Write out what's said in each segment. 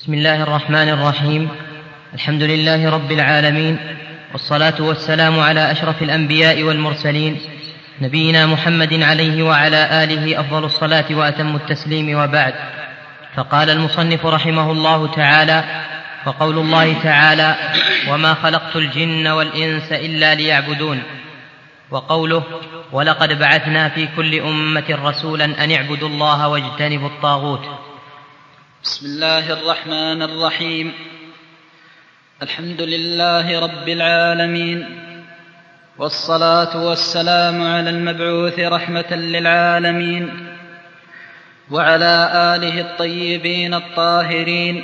بسم الله الرحمن الرحيم. الحمد لله رب العالمين، والصلاة والسلام على أشرف الأنبياء والمرسلين، نبينا محمد عليه وعلى آله أفضل الصلاة وأتم التسليم، وبعد. فقال المصنف رحمه الله تعالى: وقول الله تعالى: وما خلقت الجن والإنس إلا ليعبدون. وقوله: ولقد بعثنا في كل أمة رسولا أن اعبدوا الله واجتنبوا الطاغوت. بسم الله الرحمن الرحيم. الحمد لله رب العالمين، والصلاة والسلام على المبعوث رحمة للعالمين، وعلى آله الطيبين الطاهرين،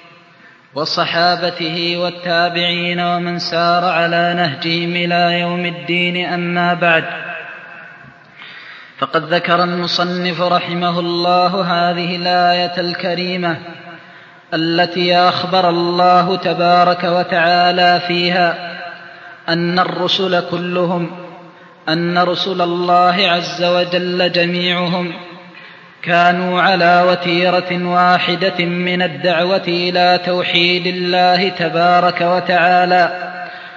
وصحابته والتابعين ومن سار على نهجهم إلى يوم الدين. أما بعد، فقد ذكر المصنف رحمه الله هذه الآية الكريمة التي أخبر الله تبارك وتعالى فيها أن رسل الله عز وجل جميعهم كانوا على وتيرة واحدة من الدعوة إلى توحيد الله تبارك وتعالى،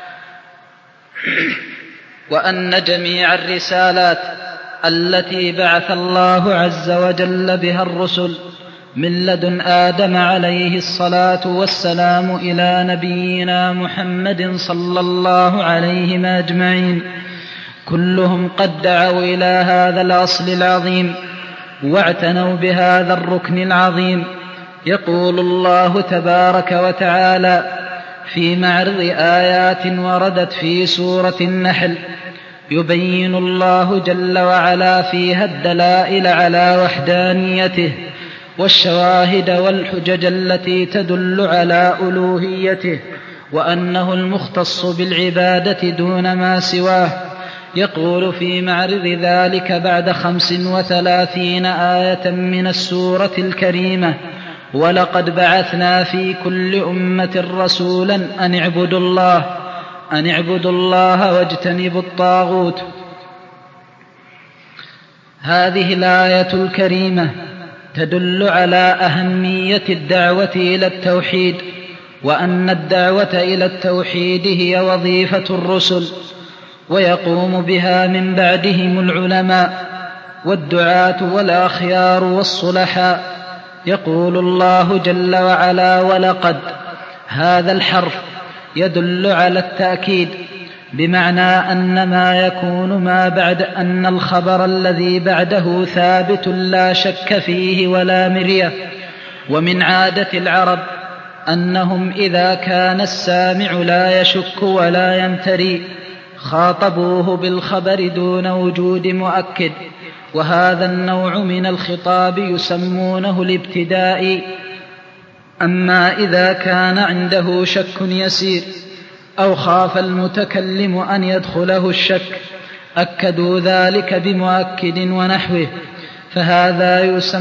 وأن جميع الرسالات التي بعث الله عز وجل بها الرسل من لدن آدم عليه الصلاة والسلام إلى نبينا محمد صلى الله عليه أجمعين، كلهم قد دعوا إلى هذا الأصل العظيم واعتنوا بهذا الركن العظيم. يقول الله تبارك وتعالى في معرض آيات وردت في سورة النحل، يبين الله جل وعلا فيها الدلائل على وحدانيته والشواهد والحجج التي تدل على ألوهيته، وأنه المختص بالعبادة دون ما سواه. يقول في معرض ذلك بعد 35 آية من السورة الكريمة: ولقد بعثنا في كل أمة رسولا أن اعبدوا الله واجتنبوا الطاغوت. هذه الآية الكريمة تدل على أهمية الدعوة إلى التوحيد، وأن الدعوة إلى التوحيد هي وظيفة الرسل، ويقوم بها من بعدهم العلماء والدعاة والأخيار والصلحاء. يقول الله جل وعلا: ولقد. هذا الحرف يدل على التأكيد، بمعنى أن ما يكون ما بعد أن الخبر الذي بعده ثابت لا شك فيه ولا مرية. ومن عادة العرب أنهم إذا كان السامع لا يشك ولا يمتري خاطبوه بالخبر دون وجود مؤكد، وهذا النوع من الخطاب يسمونه الابتداء. أما إذا كان عنده شك يسير أو خاف المتكلم أن يدخله الشك أكدوا ذلك بمؤكد ونحوه، فهذا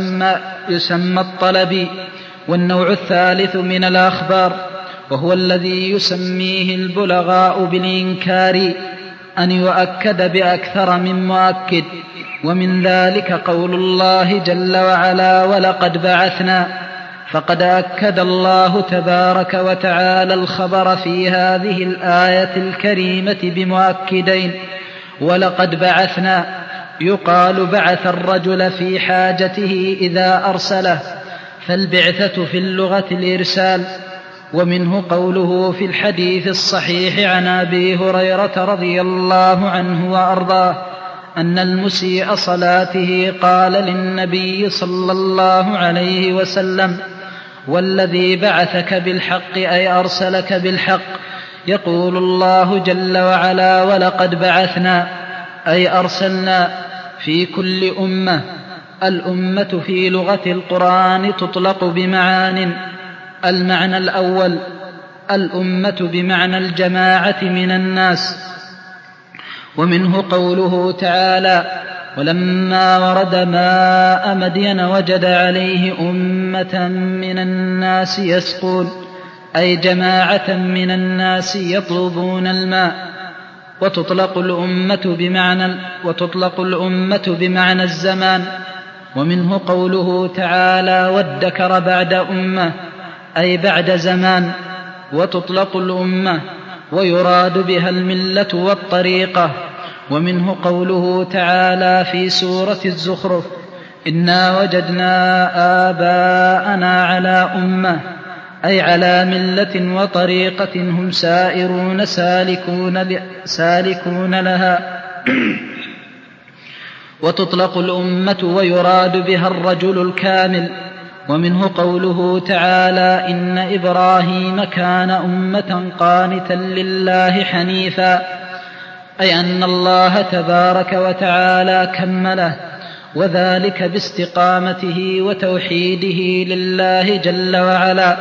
يسمى الطلبي. والنوع الثالث من الأخبار، وهو الذي يسميه البلغاء بالإنكار، أن يؤكد بأكثر من مؤكد. ومن ذلك قول الله جل وعلا: ولقد بعثنا. فقد أكد الله تبارك وتعالى الخبر في هذه الآية الكريمة بمؤكدين. ولقد بعثنا يقال بعث الرجل في حاجته إذا أرسله، فالبعثة في اللغة الإرسال. ومنه قوله في الحديث الصحيح عن أبي هريرة رضي الله عنه وأرضاه أن المسيء صلاته قال للنبي صلى الله عليه وسلم: والذي بعثك بالحق، أي أرسلك بالحق. يقول الله جل وعلا: ولقد بعثنا، أي أرسلنا في كل أمة. الأمة في لغة القرآن تطلق بمعان. المعنى الأول: الأمة بمعنى الجماعة من الناس، ومنه قوله تعالى: ولما ورد ماء مدين وجد عليه أمة من الناس يسقون، أي جماعة من الناس يطلبون الماء. وتطلق الأمة بمعنى الزمان. ومنه قوله تعالى: وادكر بعد أمة، أي بعد زمان. وتطلق الأمة ويراد بها الملة والطريقة. ومنه قوله تعالى في سورة الزخرف: إنا وجدنا آباءنا على أمة، أي على ملة وطريقة هم سائرون سالكون لها. وتطلق الأمة ويراد بها الرجل الكامل. ومنه قوله تعالى: إن إبراهيم كان أمة قانتا لله حنيفا، أي أن الله تبارك وتعالى كمله، وذلك باستقامته وتوحيده لله جل وعلا.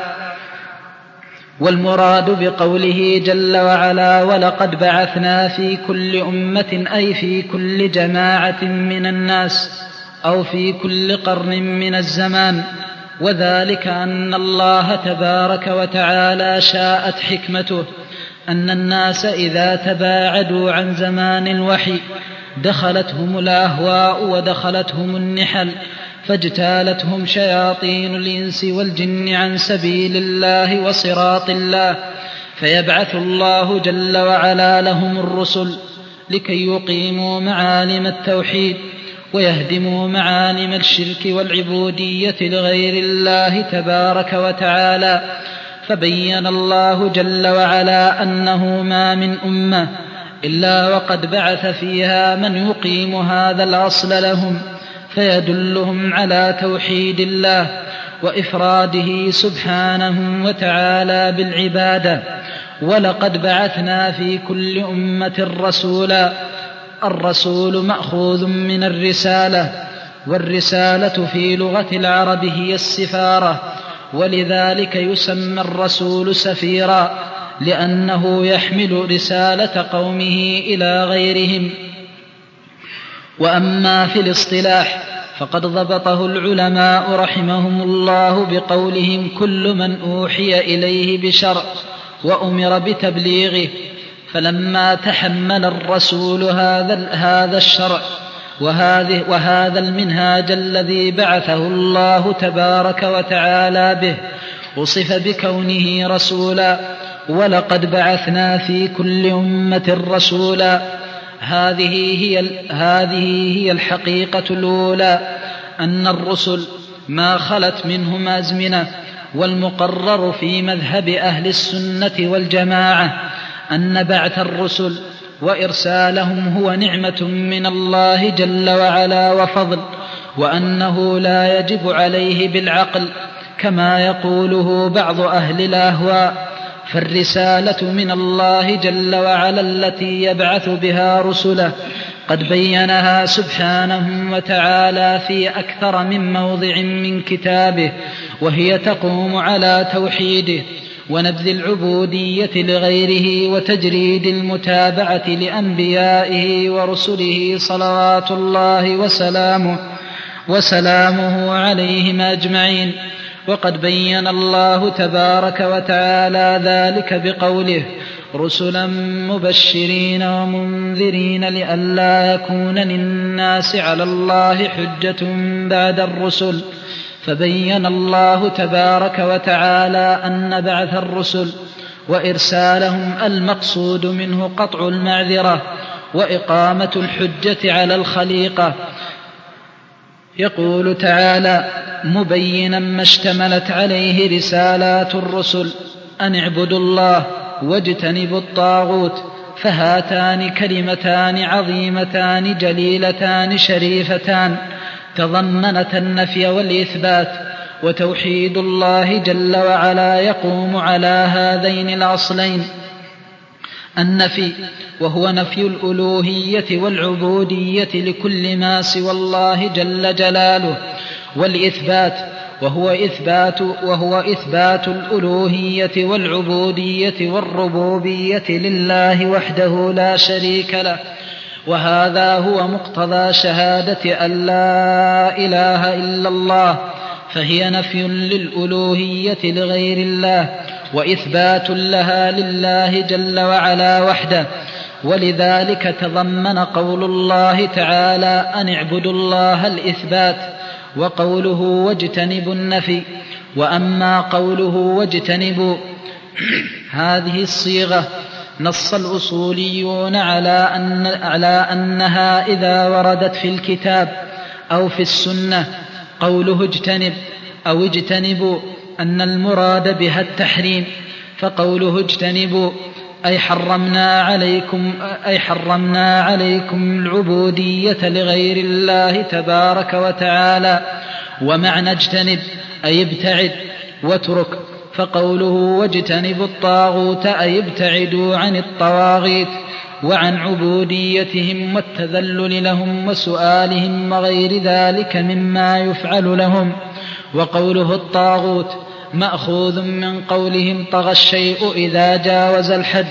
والمراد بقوله جل وعلا: ولقد بعثنا في كل أمة، أي في كل جماعة من الناس، أو في كل قرن من الزمان. وذلك أن الله تبارك وتعالى شاءت حكمته أن الناس إذا تباعدوا عن زمان الوحي دخلتهم الأهواء ودخلتهم النحل، فاجتالتهم شياطين الإنس والجن عن سبيل الله وصراط الله، فيبعث الله جل وعلا لهم الرسل لكي يقيموا معالم التوحيد ويهدموا معالم الشرك والعبودية لغير الله تبارك وتعالى. فبين الله جل وعلا أنه ما من أمة إلا وقد بعث فيها من يقيم هذا الأصل لهم، فيدلهم على توحيد الله وإفراده سبحانه وتعالى بالعبادة. ولقد بعثنا في كل أمة رسولا. الرسول مأخوذ من الرسالة، والرسالة في لغة العرب هي السفارة، ولذلك يسمى الرسول سفيرا، لأنه يحمل رسالة قومه إلى غيرهم. وأما في الاصطلاح فقد ضبطه العلماء رحمهم الله بقولهم: كل من أوحي إليه بشرع وأمر بتبليغه. فلما تحمل الرسول هذا الشرع وهذا المنهاج الذي بعثه الله تبارك وتعالى به، وصف بكونه رسولا. ولقد بعثنا في كل أمة رسولا. هذه هي الحقيقة الأولى، أن الرسل ما خلت منهم أزمنة. والمقرر في مذهب أهل السنة والجماعة أن بعث الرسل وإرسالهم هو نعمة من الله جل وعلا وفضل، وأنه لا يجب عليه بالعقل كما يقوله بعض أهل الأهواء. فالرسالة من الله جل وعلا التي يبعث بها رسله قد بينها سبحانه وتعالى في أكثر من موضع من كتابه، وهي تقوم على توحيده ونبذ العبودية لغيره وتجريد المتابعة لأنبيائه ورسله صلوات الله وسلامه عليهم أجمعين. وقد بين الله تبارك وتعالى ذلك بقوله: رسلا مبشرين ومنذرين لئلا يكون للناس على الله حجة بعد الرسل. فبين الله تبارك وتعالى أن بعث الرسل وإرسالهم المقصود منه قطع المعذرة وإقامة الحجة على الخليقة. يقول تعالى مبينا ما اشتملت عليه رسالات الرسل: أن اعبدوا الله واجتنبوا الطاغوت. فهاتان كلمتان عظيمتان جليلتان شريفتان تضمنتا النفي والإثبات. وتوحيد الله جل وعلا يقوم على هذين الأصلين: النفي وهو نفي الألوهية والعبودية لكل ما سوى الله جل جلاله، والإثبات وهو إثبات الألوهية والعبودية والربوبية لله وحده لا شريك له. وهذا هو مقتضى شهادة أن لا إله إلا الله، فهي نفي للألوهية لغير الله وإثبات لها لله جل وعلا وحده. ولذلك تضمن قول الله تعالى: أن اعبدوا الله الإثبات، وقوله واجتنبوا النفي. وأما قوله واجتنبوا هذه الصيغة نص الأصوليون على أنها إذا وردت في الكتاب أو في السنة قوله اجتنب أو اجتنبوا أن المراد بها التحريم، فقوله اجتنبوا أي حرمنا عليكم العبودية لغير الله تبارك وتعالى. ومعنى اجتنب أي ابتعد واترك، فقوله واجتنبوا الطاغوت أي ابتعدوا عن الطواغيت وعن عبوديتهم والتذلل لهم وسؤالهم وغير ذلك مما يفعل لهم. وقوله الطاغوت مأخوذ من قولهم طغى الشيء إذا جاوز الحد،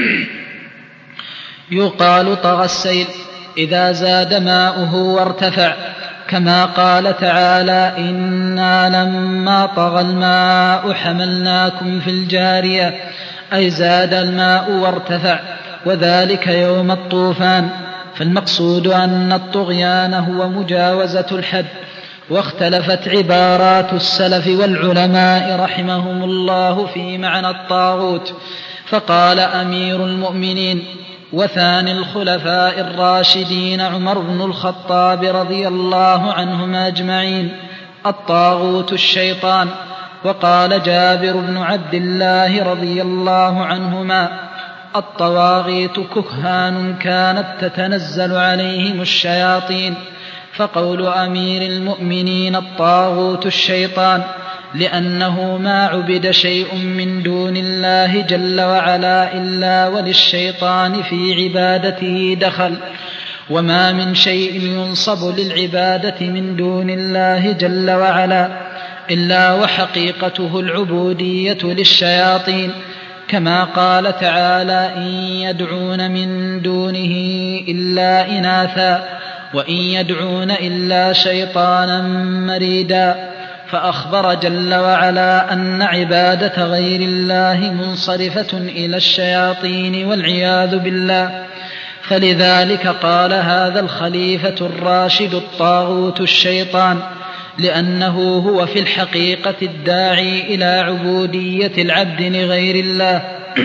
يقال طغى السيل إذا زاد ماؤه وارتفع، كما قال تعالى إنا لما طغى الماء حملناكم في الجارية، أي زاد الماء وارتفع، وذلك يوم الطوفان. فالمقصود أن الطغيان هو مجاوزة الحد. واختلفت عبارات السلف والعلماء رحمهم الله في معنى الطاغوت، فقال أمير المؤمنين وثاني الخلفاء الراشدين عمر بن الخطاب رضي الله عنهم أجمعين الطاغوت الشيطان. وقال جابر بن عبد الله رضي الله عنهما الطواغيت كهان كانت تتنزل عليهم الشياطين. فقول أمير المؤمنين الطاغوت الشيطان لأنه ما عبد شيء من دون الله جل وعلا إلا وللشيطان في عبادته دخل، وما من شيء ينصب للعبادة من دون الله جل وعلا إلا وحقيقته العبودية للشياطين، كما قال تعالى إن يدعون من دونه إلا إناثا وإن يدعون إلا شيطانا مريدا. فأخبر جل وعلا أن عبادة غير الله منصرفة إلى الشياطين والعياذ بالله. فلذلك قال هذا الخليفة الراشد الطاغوت الشيطان، لأنه هو في الحقيقة الداعي إلى عبودية العبد لغير الله.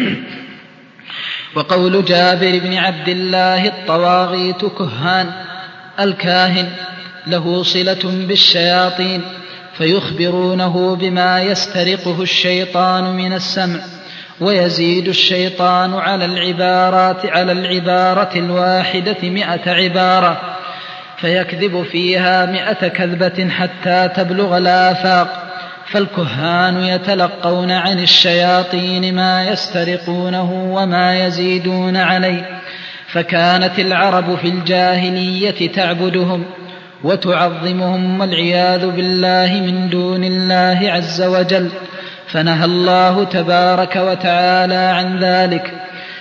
وقول جابر بن عبد الله الطواغيت كهان، الكاهن له صلة بالشياطين فيخبرونه بما يسترقه الشيطان من السمع، ويزيد الشيطان على العبارة الواحدة 100 عبارة، فيكذب فيها 100 كذبة حتى تبلغ الآفاق. فالكهان يتلقون عن الشياطين ما يسترقونه وما يزيدون عليه. فكانت العرب في الجاهلية تعبدهم وتعظمهم والعياذ بالله من دون الله عز وجل، فنهى الله تبارك وتعالى عن ذلك.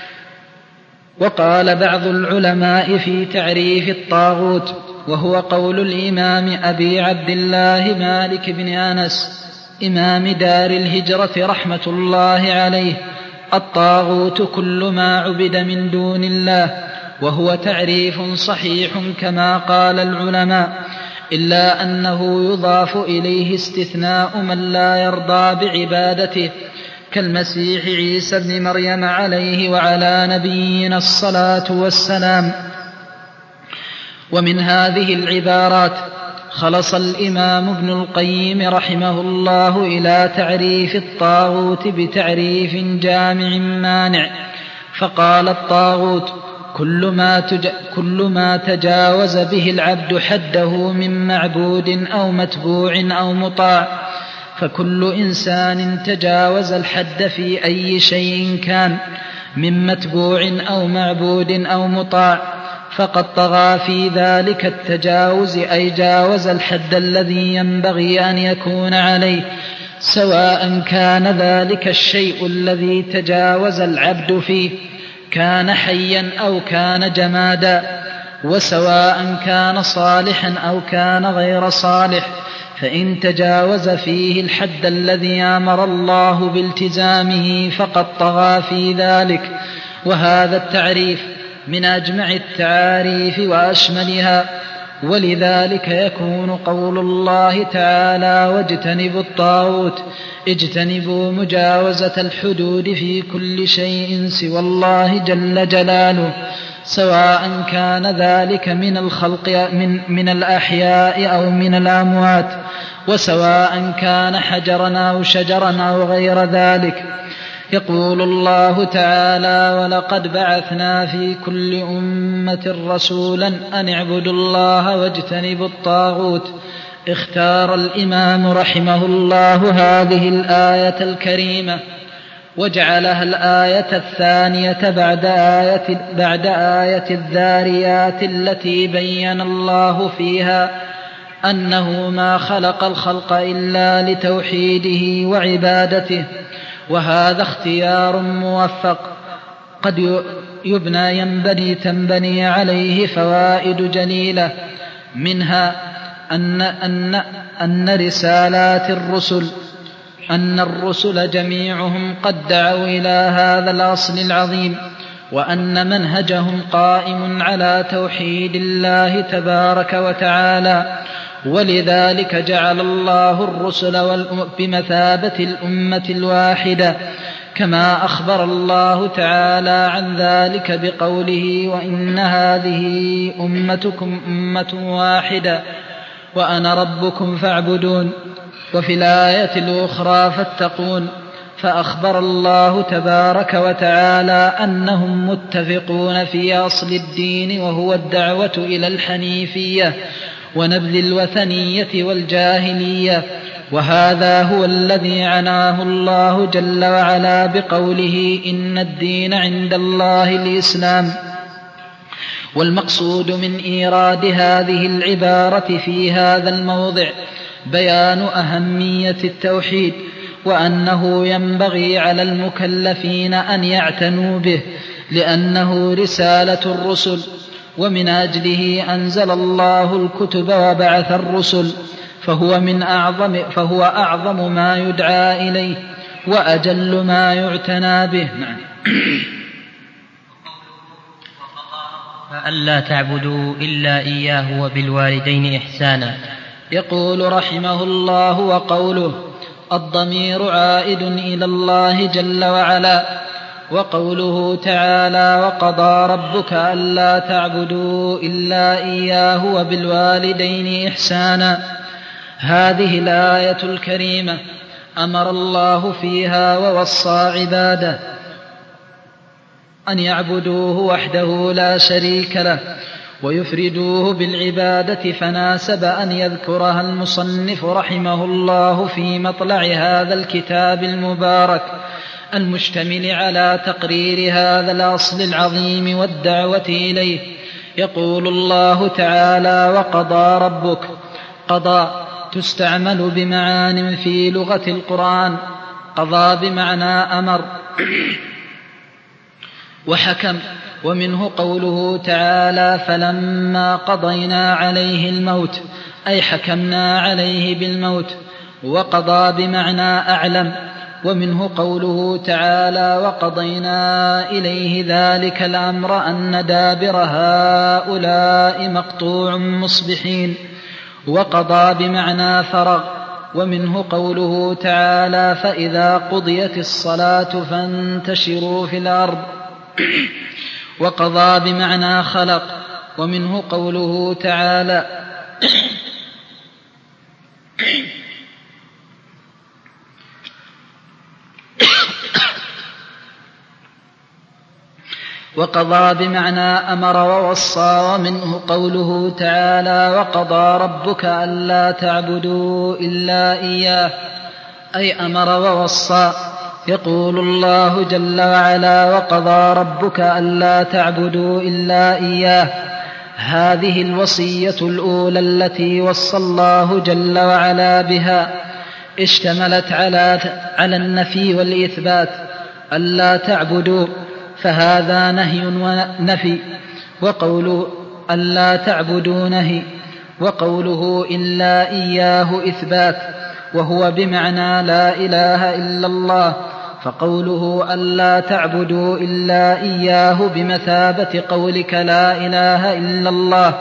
وقال بعض العلماء في تعريف الطاغوت، وهو قول الإمام أبي عبد الله مالك بن أنس إمام دار الهجرة رحمة الله عليه: الطاغوت كل ما عبد من دون الله، وهو تعريف صحيح كما قال العلماء، إلا أنه يضاف إليه استثناء من لا يرضى بعبادته، كالمسيح عيسى بن مريم عليه وعلى نبينا الصلاة والسلام. ومن هذه العبارات خلص الإمام ابن القيم رحمه الله إلى تعريف الطاغوت بتعريف جامع مانع، فقال: الطاغوت كل ما تجاوز به العبد حده من معبود أو متبوع أو مطاع، فكل إنسان تجاوز الحد في أي شيء كان من متبوع أو معبود أو مطاع فقد طغى في ذلك التجاوز، أي جاوز الحد الذي ينبغي أن يكون عليه، سواء كان ذلك الشيء الذي تجاوز العبد فيه كان حيا أو كان جمادا، وسواء كان صالحا أو كان غير صالح، فإن تجاوز فيه الحد الذي أمر الله بالتزامه فقد طغى في ذلك. وهذا التعريف من أجمع التعاريف وأشملها، ولذلك يكون قول الله تعالى واجتنبوا الطاغوت اجتنبوا مجاوزة الحدود في كل شيء سوى الله جل جلاله، سواء كان ذلك من الخلق من الأحياء أو من الأموات، وسواء كان حجرا أو شجرا أو غير ذلك. يقول الله تعالى ولقد بعثنا في كل أمة رسولا أن اعبدوا الله واجتنبوا الطاغوت. اختار الإمام رحمه الله هذه الآية الكريمة وجعلها الآية الثانية بعد آية الذاريات التي بين الله فيها أنه ما خلق الخلق إلا لتوحيده وعبادته، وهذا اختيار موفق قد تنبني عليه فوائد جليلة، منها أن رسالات الرسل جميعهم قد دعوا إلى هذا الأصل العظيم، وأن منهجهم قائم على توحيد الله تبارك وتعالى، ولذلك جعل الله الرسل بمثابة الأمة الواحدة، كما أخبر الله تعالى عن ذلك بقوله وإن هذه أمتكم أمة واحدة وأنا ربكم فاعبدون. وفي الآية الأخرى فاتقون، فأخبر الله تبارك وتعالى أنهم متفقون في أصل الدين وهو الدعوة إلى الحنيفية ونبذ الوثنية والجاهلية، وهذا هو الذي عناه الله جل وعلا بقوله إن الدين عند الله الإسلام. والمقصود من إيراد هذه العبارة في هذا الموضع بيان أهمية التوحيد، وأنه ينبغي على المكلفين أن يعتنوا به، لأنه رسالة الرسل، ومن أجله أنزل الله الكتب وبعث الرسل، فهو أعظم ما يدعى إليه وأجل ما يعتنى به. فألا تعبدوا إلا إياه وبالوالدين إحسانا. يقول رحمه الله وقوله الضمير عائد إلى الله جل وعلا، وقوله تعالى وقضى ربك ألا تعبدوا إلا إياه وبالوالدين إحسانا. هذه الآية الكريمة أمر الله فيها ووصى عباده أن يعبدوه وحده لا شريك له ويفردوه بالعبادة، فناسب أن يذكرها المصنف رحمه الله في مطلع هذا الكتاب المبارك المشتمل على تقرير هذا الأصل العظيم والدعوة إليه. يقول الله تعالى وقضى ربك. قضى تستعمل بمعان في لغة القرآن، قضى بمعنى أمر وحكم، ومنه قوله تعالى فلما قضينا عليه الموت أي حكمنا عليه بالموت، وقضى بمعنى أعلم، ومنه قوله تعالى وقضينا إليه ذلك الأمر أن دابر هؤلاء مقطوع مصبحين، وقضى بمعنى فرغ، ومنه قوله تعالى فإذا قضيت الصلاة فانتشروا في الأرض، وقضى بمعنى خلق، ومنه قوله تعالى وقضى بمعنى أمر ووصى، ومنه قوله تعالى وقضى ربك ألا تعبدوا إلا إياه أي أمر ووصى. يقول الله جل وعلا وقضى ربك ألا تعبدوا إلا إياه. هذه الوصية الأولى التي وصى الله جل وعلا بها اشتملت على النفي والإثبات، ألا تعبدوا فهذا نهي ونفي، وقوله ألا تعبدوا نهي، وقوله إلا إياه إثبات، وهو بمعنى لا إله إلا الله، فقوله ألا تعبدوا إلا إياه بمثابة قولك لا إله إلا الله،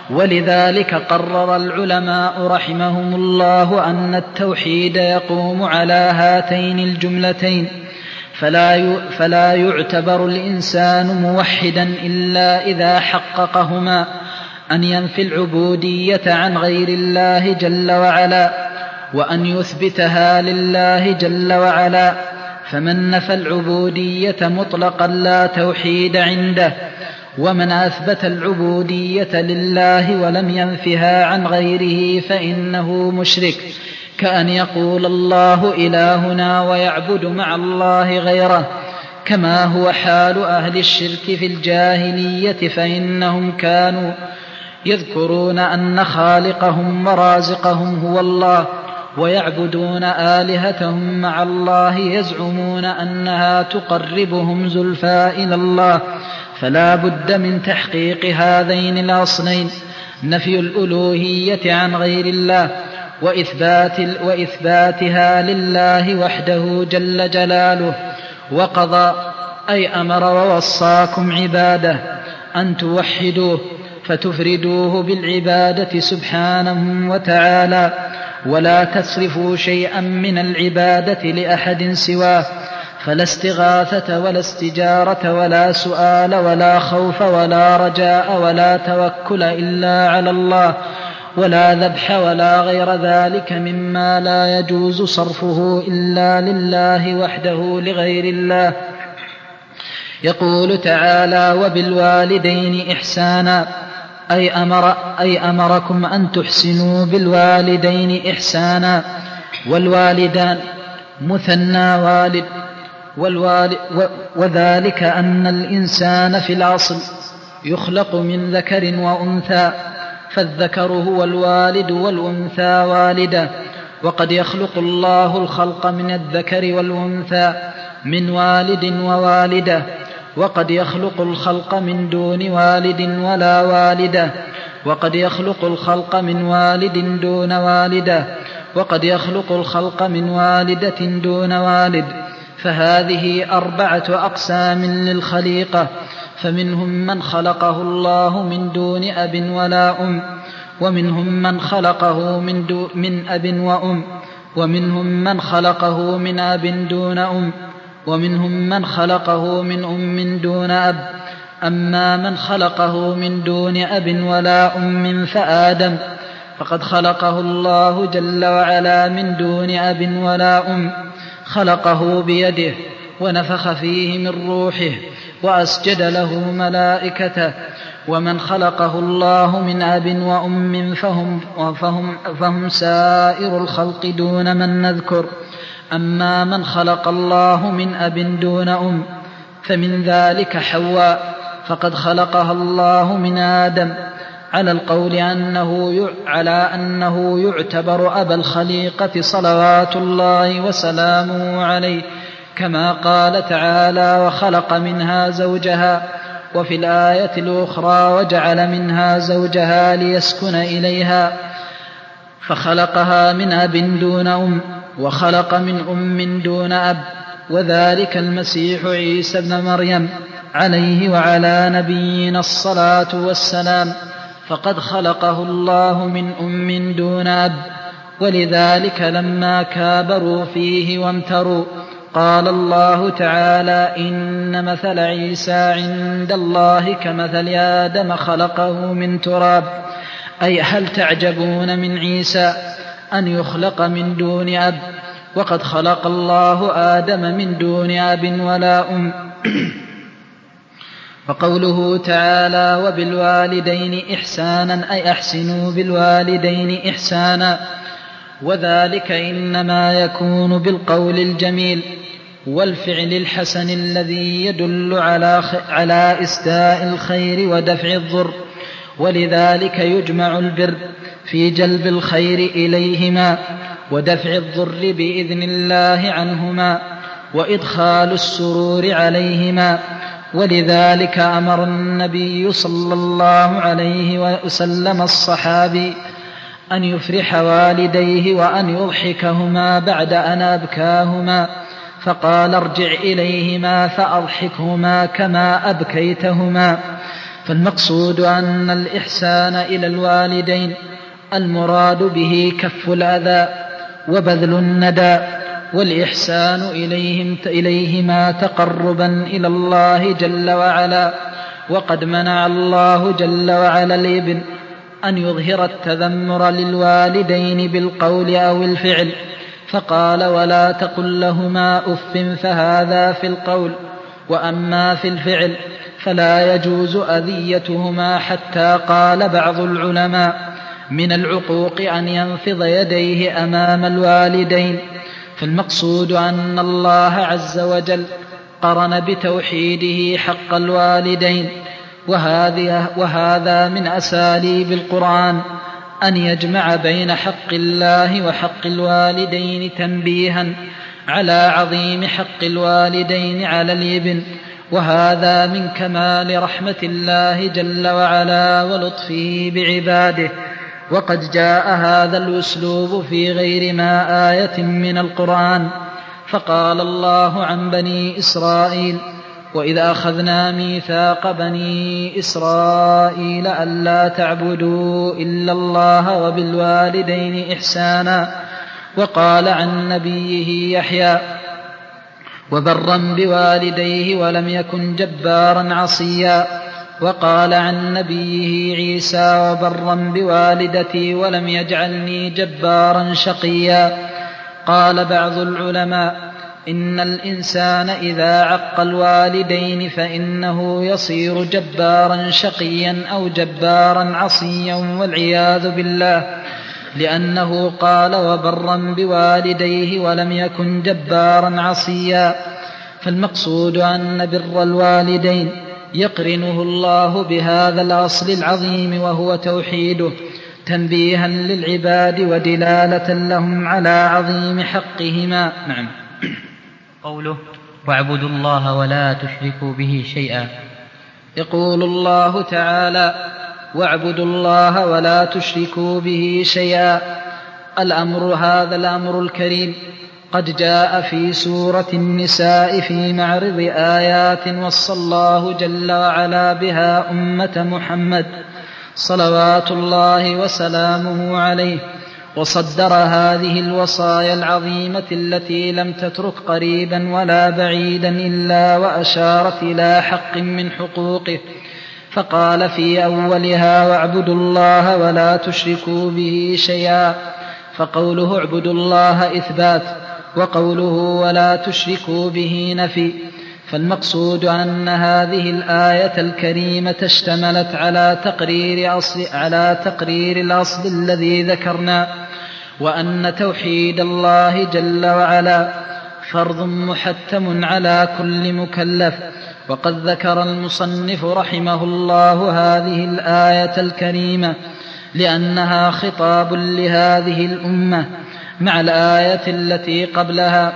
ولذلك قرر العلماء رحمهم الله أن التوحيد يقوم على هاتين الجملتين، فلا يعتبر الإنسان موحدا إلا إذا حققهما، أن ينفي العبودية عن غير الله جل وعلا، وأن يثبتها لله جل وعلا. فمن نفى العبودية مطلقا لا توحيد عنده، ومن أثبت العبودية لله ولم ينفها عن غيره فإنه مشرك، كأن يقول الله إلهنا ويعبد مع الله غيره، كما هو حال أهل الشرك في الجاهلية، فإنهم كانوا يذكرون أن خالقهم ورازقهم هو الله، ويعبدون آلهتهم مع الله يزعمون أنها تقربهم زلفى إلى الله. فلا بد من تحقيق هذين الأصلين، نفي الألوهية عن غير الله وإثباتها لله وحده جل جلاله. وقضى أي أمر ووصاكم عباده أن توحدوه فتفردوه بالعبادة سبحانه وتعالى، ولا تصرفوا شيئا من العبادة لأحد سواه، فلا استغاثة ولا استجارة ولا سؤال ولا خوف ولا رجاء ولا توكل إلا على الله، ولا ذبح ولا غير ذلك مما لا يجوز صرفه إلا لله وحده لغير الله. يقول تعالى: وبالوالدين إحسانا، أي أمركم أن تحسنوا بالوالدين إحسانا. والوالدان مثنى والد، وذلك أن الإنسان في الأصل يخلق من ذكر وأنثى، فالذكر هو الوالد والأنثى والدة، وقد يخلق الله الخلق من الذكر والأنثى من والد ووالدة، وقد يخلق الخلق من دون والد ولا والدة، وقد يخلق الخلق من والد دون والدة، وقد يخلق الخلق من والدة دون والد. فهذه 4 أقسام للخليقة، فمنهم من خلقه الله من دون أب ولا أم، ومنهم من خلقه من أب وأم، ومنهم من خلقه من أب دون أم، ومنهم من خلقه من أم دون أب. أما من خلقه من دون أب ولا أم فآدم، فقد خلقه الله جل وعلا من دون أب ولا أم، خلقه بيده ونفخ فيه من روحه وأسجد له ملائكته. ومن خلقه الله من أب وأم فهم سائر الخلق دون من نذكر. أما من خلق الله من أب دون أم فمن ذلك حواء، فقد خلقها الله من آدم، على القول على أنه يعتبر أبا الخليقة صلوات الله وسلامه عليه، كما قال تعالى: وخلق منها زوجها، وفي الآية الأخرى: وجعل منها زوجها ليسكن إليها، فخلقها من أب دون أم، وخلق من أم دون أب، وذلك المسيح عيسى ابن مريم عليه وعلى نبينا الصلاة والسلام، فقد خلقه الله من أم دون أب. ولذلك لما كابروا فيه وامتروا قال الله تعالى: إن مثل عيسى عند الله كمثل آدم خلقه من تراب. أي هل تعجبون من عيسى أن يخلق من دون أب، وقد خلق الله آدم من دون أب ولا أم. وقوله تعالى: وبالوالدين إحسانا، أي أحسنوا بالوالدين إحسانا، وذلك إنما يكون بالقول الجميل والفعل الحسن الذي يدل على إسداء الخير ودفع الضر. ولذلك يجمع البر في جلب الخير إليهما ودفع الضر بإذن الله عنهما وإدخال السرور عليهما. ولذلك أمر النبي صلى الله عليه وسلم الصحابي أن يفرح والديه وأن يضحكهما بعد أن أبكاهما، فقال: ارجع إليهما فأضحكهما كما أبكيتهما. فالمقصود أن الإحسان إلى الوالدين المراد به كف الأذى وبذل الندى، والإحسان إليهما تقربا إلى الله جل وعلا. وقد منع الله جل وعلا الابن أن يظهر التذمر للوالدين بالقول أو الفعل، فقال: ولا تقل لهما أف، فهذا في القول. وأما في الفعل فلا يجوز أذيتهما، حتى قال بعض العلماء: من العقوق أن ينفض يديه أمام الوالدين. فالمقصود أن الله عز وجل قرن بتوحيده حق الوالدين، وهذا من أساليب القرآن أن يجمع بين حق الله وحق الوالدين، تنبيها على عظيم حق الوالدين على الابن، وهذا من كمال رحمة الله جل وعلا ولطفه بعباده. وقد جاء هذا الأسلوب في غير ما آية من القرآن، فقال الله عن بني إسرائيل: وإذا أخذنا ميثاق بني إسرائيل ألا تعبدوا إلا الله وبالوالدين إحسانا. وقال عن نبيه يحيى: وبرا بوالديه ولم يكن جبارا عصيا. وقال عن نبيه عيسى: وبرا بوالدتي ولم يجعلني جبارا شقيا. قال بعض العلماء: إن الإنسان إذا عق الوالدين فإنه يصير جبارا شقيا أو جبارا عصيا والعياذ بالله، لأنه قال: وبرا بوالديه ولم يكن جبارا عصيا. فالمقصود أن بر الوالدين يقرنه الله بهذا الأصل العظيم وهو توحيده، تنبيها للعباد ودلالة لهم على عظيم حقهما. نعم. قوله: واعبدوا الله ولا تشركوا به شيئا. يقول الله تعالى: واعبدوا الله ولا تشركوا به شيئا. هذا الأمر الكريم قد جاء في سورة النساء في معرض آيات وصى الله جل وعلا بها أمة محمد صلوات الله وسلامه عليه، وصدر هذه الوصايا العظيمة التي لم تترك قريبا ولا بعيدا إلا وأشارت إلى حق من حقوقه، فقال في أولها: واعبدوا الله ولا تشركوا به شيئا. فقوله اعبدوا الله إثبات، وقوله ولا تشركوا به نفي. فالمقصود أن هذه الآية الكريمة اشتملت على تقرير الأصل الذي ذكرنا، وأن توحيد الله جل وعلا فرض محتم على كل مكلف. وقد ذكر المصنف رحمه الله هذه الآية الكريمة لأنها خطاب لهذه الأمة مع الآية التي قبلها،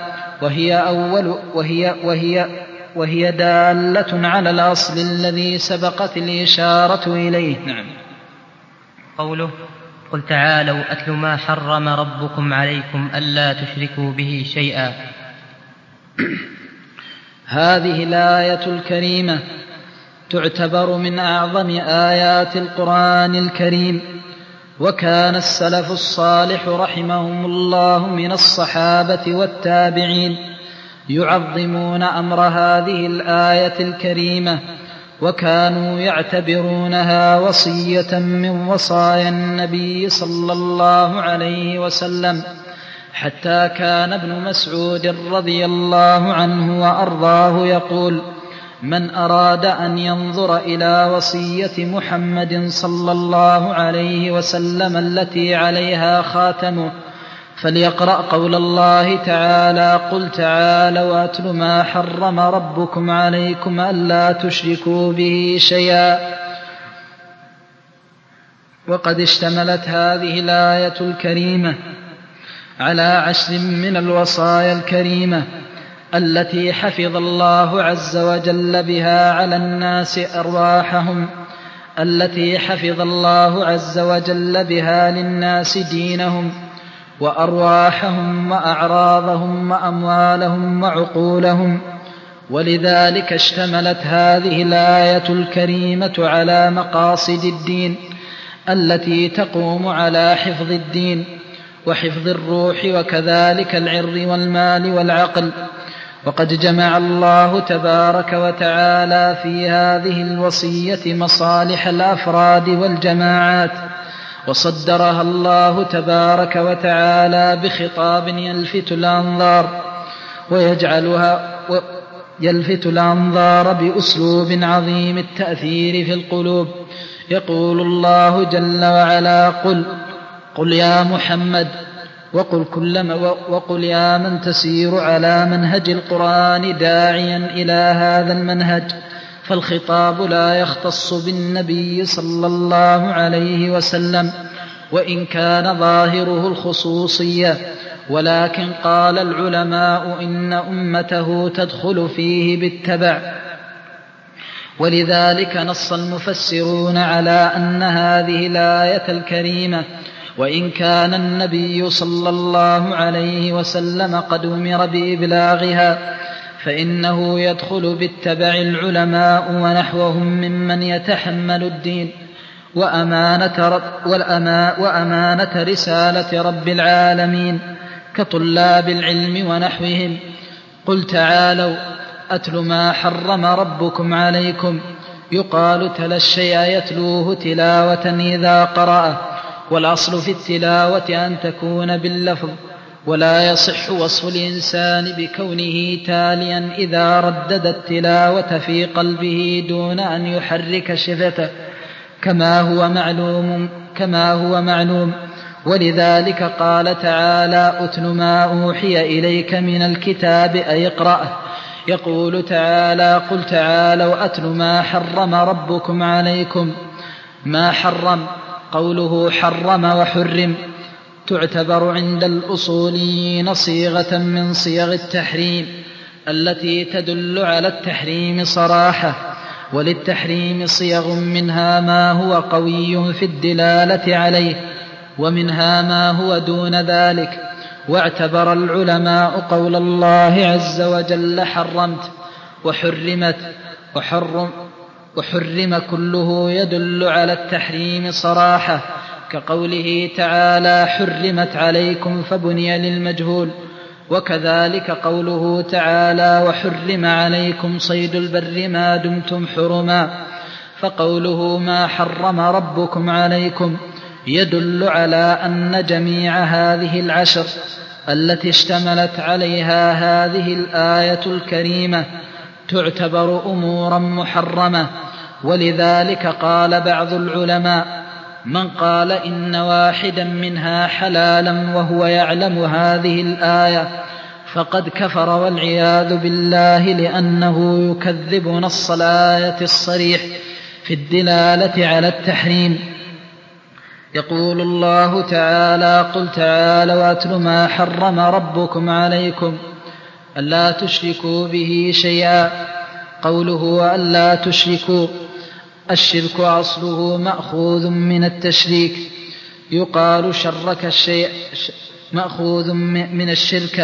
وهي دالة على الأصل الذي سبقت الإشارة إليه. نعم. قوله: قل تعالوا أتل ما حرم ربكم عليكم ألا تشركوا به شيئا. هذه الآية الكريمة تعتبر من أعظم آيات القرآن الكريم، وكان السلف الصالح رحمهم الله من الصحابة والتابعين يعظمون أمر هذه الآية الكريمة، وكانوا يعتبرونها وصية من وصايا النبي صلى الله عليه وسلم، حتى كان ابن مسعود رضي الله عنه وأرضاه يقول: من أراد أن ينظر إلى وصية محمد صلى الله عليه وسلم التي عليها خاتمه فليقرأ قول الله تعالى: قل تعالوا أتل ما حرم ربكم عليكم ألا تشركوا به شيئا. وقد اشتملت هذه الآية الكريمة على 10 من الوصايا الكريمة التي حفظ الله عز وجل بها على الناس أرواحهم، التي حفظ الله عز وجل بها للناس دينهم وأرواحهم وأعراضهم وأموالهم وعقولهم. ولذلك اشتملت هذه الآية الكريمة على مقاصد الدين التي تقوم على حفظ الدين وحفظ الروح وكذلك العرض والمال والعقل. وقد جمع الله تبارك وتعالى في هذه الوصية مصالح الأفراد والجماعات، وصدرها الله تبارك وتعالى بخطاب يلفت الأنظار بأسلوب عظيم التأثير في القلوب. يقول الله جل وعلا: قل يا محمد وقل يا من تسير على منهج القرآن داعيا إلى هذا المنهج. فالخطاب لا يختص بالنبي صلى الله عليه وسلم وإن كان ظاهره الخصوصية، ولكن قال العلماء إن أمته تدخل فيه بالتبع. ولذلك نص المفسرون على أن هذه الآية الكريمة وإن كان النبي صلى الله عليه وسلم قد أمر بإبلاغها فإنه يدخل بالتبع العلماء ونحوهم ممن يتحمل الدين وأمانة رسالة رب العالمين كطلاب العلم ونحوهم. قل تعالوا أتل ما حرم ربكم عليكم. يقال تلا الشيء يتلوه تلاوة إذا قرأه، والأصل في التلاوة أن تكون باللفظ، ولا يصح وصف الإنسان بكونه تاليا إذا ردد التلاوة في قلبه دون أن يحرك شفته كما هو معلوم. ولذلك قال تعالى: أتل ما أوحي إليك من الكتاب أي اقرأه. يقول تعالى: قل تعالوا أتل ما حرم ربكم عليكم. ما حرم قوله حرم وحرم تعتبر عند الأصوليين صيغة من صيغ التحريم التي تدل على التحريم صراحة، وللتحريم صيغ منها ما هو قوي في الدلالة عليه ومنها ما هو دون ذلك. واعتبر العلماء قول الله عز وجل حرمت وحرمت وحرم كله يدل على التحريم صراحة، كقوله تعالى: حرمت عليكم فبني للمجهول. وكذلك قوله تعالى: وحرم عليكم صيد البر ما دمتم حرما. فقوله ما حرم ربكم عليكم يدل على أن جميع هذه العشر التي اشتملت عليها هذه الآية الكريمة تعتبر أمورا محرمة. ولذلك قال بعض العلماء: من قال إن واحدا منها حلالا وهو يعلم هذه الآية فقد كفر والعياذ بالله، لأنه يكذب نص الآية الصريح في الدلالة على التحريم. يقول الله تعالى: قل تعالوا أتل ما حرم ربكم عليكم ألا تشركوا به شيئا. قوله ألا تشركوا، الشرك أصله مأخوذ من التشريك، يقال شرك الشيء، مأخوذ من الشركة،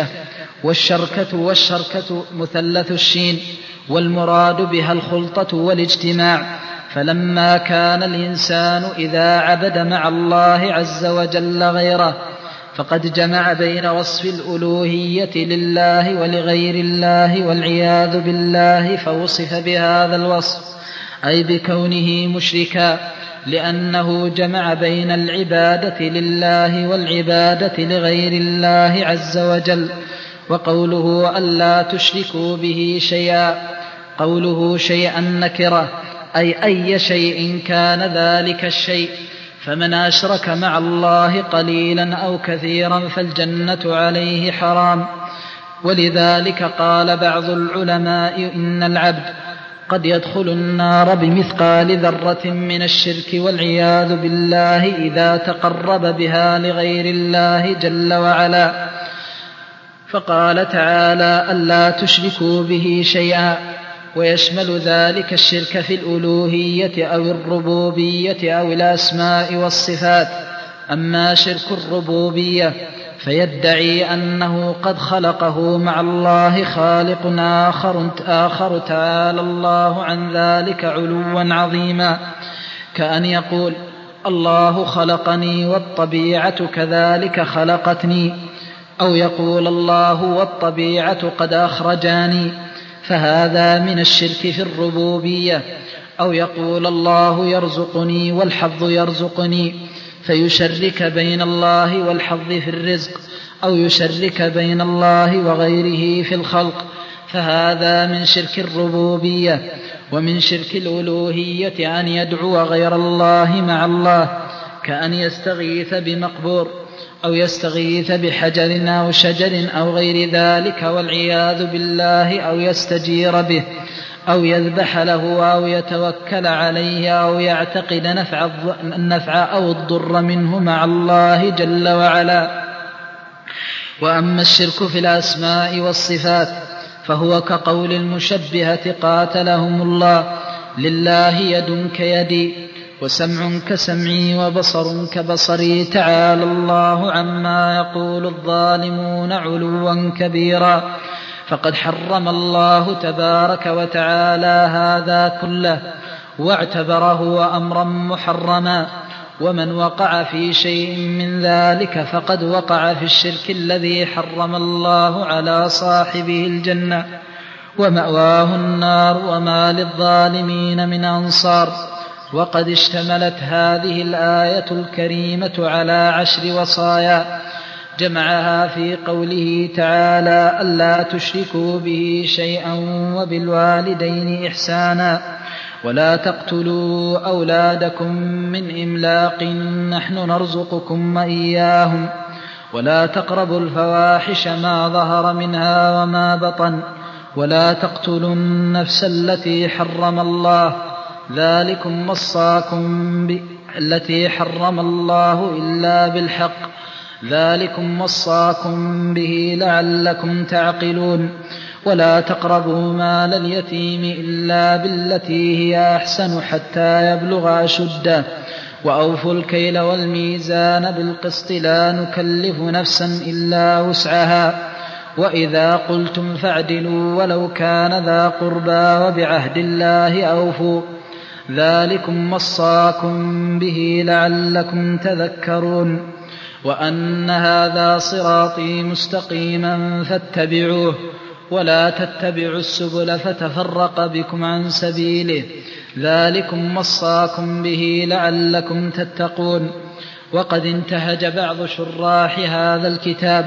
والشركة مثلث الشين، والمراد بها الخلطة والاجتماع. فلما كان الإنسان إذا عبد مع الله عز وجل غيره فقد جمع بين وصف الألوهية لله ولغير الله والعياذ بالله، فوصف بهذا الوصف أي بكونه مشركا، لأنه جمع بين العبادة لله والعبادة لغير الله عز وجل. وقوله ألا تشركوا به شيئا، قوله شيئا نكرة أي شيء كان ذلك الشيء، فمن أشرك مع الله قليلا أو كثيرا فالجنة عليه حرام. ولذلك قال بعض العلماء إن العبد قد يدخل النار بمثقال ذرة من الشرك والعياذ بالله إذا تقرب بها لغير الله جل وعلا. فقال تعالى: ألا تشركوا به شيئا، ويشمل ذلك الشرك في الألوهية أو الربوبية أو الأسماء والصفات. أما شرك الربوبية فيدعي أنه قد خلقه مع الله خالق آخر تعالى الله عن ذلك علوا عظيما، كأن يقول الله خلقني والطبيعة كذلك خلقتني، أو يقول الله والطبيعة قد أخرجاني، فهذا من الشرك في الربوبية. أو يقول الله يرزقني والحظ يرزقني، فيشرك بين الله والحظ في الرزق، أو يشرك بين الله وغيره في الخلق، فهذا من شرك الربوبية. ومن شرك الألوهية أن يدعو غير الله مع الله، كأن يستغيث بمقبور، أو يستغيث بحجر أو شجر أو غير ذلك والعياذ بالله، أو يستجير به، أو يذبح له، أو يتوكل عليه، أو يعتقد النفع أو الضر منه مع الله جل وعلا. وأما الشرك في الأسماء والصفات فهو كقول المشبهة قاتلهم الله: لله يد كيدي، وسمع كسمعي، وبصر كبصري، تعالى الله عما يقول الظالمون علوا كبيرا. فقد حرم الله تبارك وتعالى هذا كله واعتبره أمرا محرما، ومن وقع في شيء من ذلك فقد وقع في الشرك الذي حرم الله على صاحبه الجنة، ومأواه النار، وما للظالمين من أنصار. وقد اشتملت هذه الآية الكريمة على 10 وصايا، جمعها في قوله تعالى: ألا تشركوا به شيئا، وبالوالدين إحسانا، ولا تقتلوا أولادكم من إملاق، نحن نرزقكم وإياهم، ولا تقربوا الفواحش ما ظهر منها وما بطن، ولا تقتلوا النفس التي حرم الله، ذلكم وصاكم التي حرم الله إلا بالحق، ذلكم وصاكم به لعلكم تعقلون. ولا تقربوا مال اليتيم إلا بالتي هي أحسن حتى يبلغ أشده، وأوفوا الكيل والميزان بالقسط، لا نكلف نفسا إلا وسعها، وإذا قلتم فاعدلوا ولو كان ذا قربى، وبعهد الله أوفوا، ذلكم وصاكم به لعلكم تذكرون. وأن هذا صراطي مستقيما فاتبعوه، ولا تتبعوا السبل فتفرق بكم عن سبيله، ذلكم وصاكم به لعلكم تتقون. وقد انتهج بعض شراح هذا الكتاب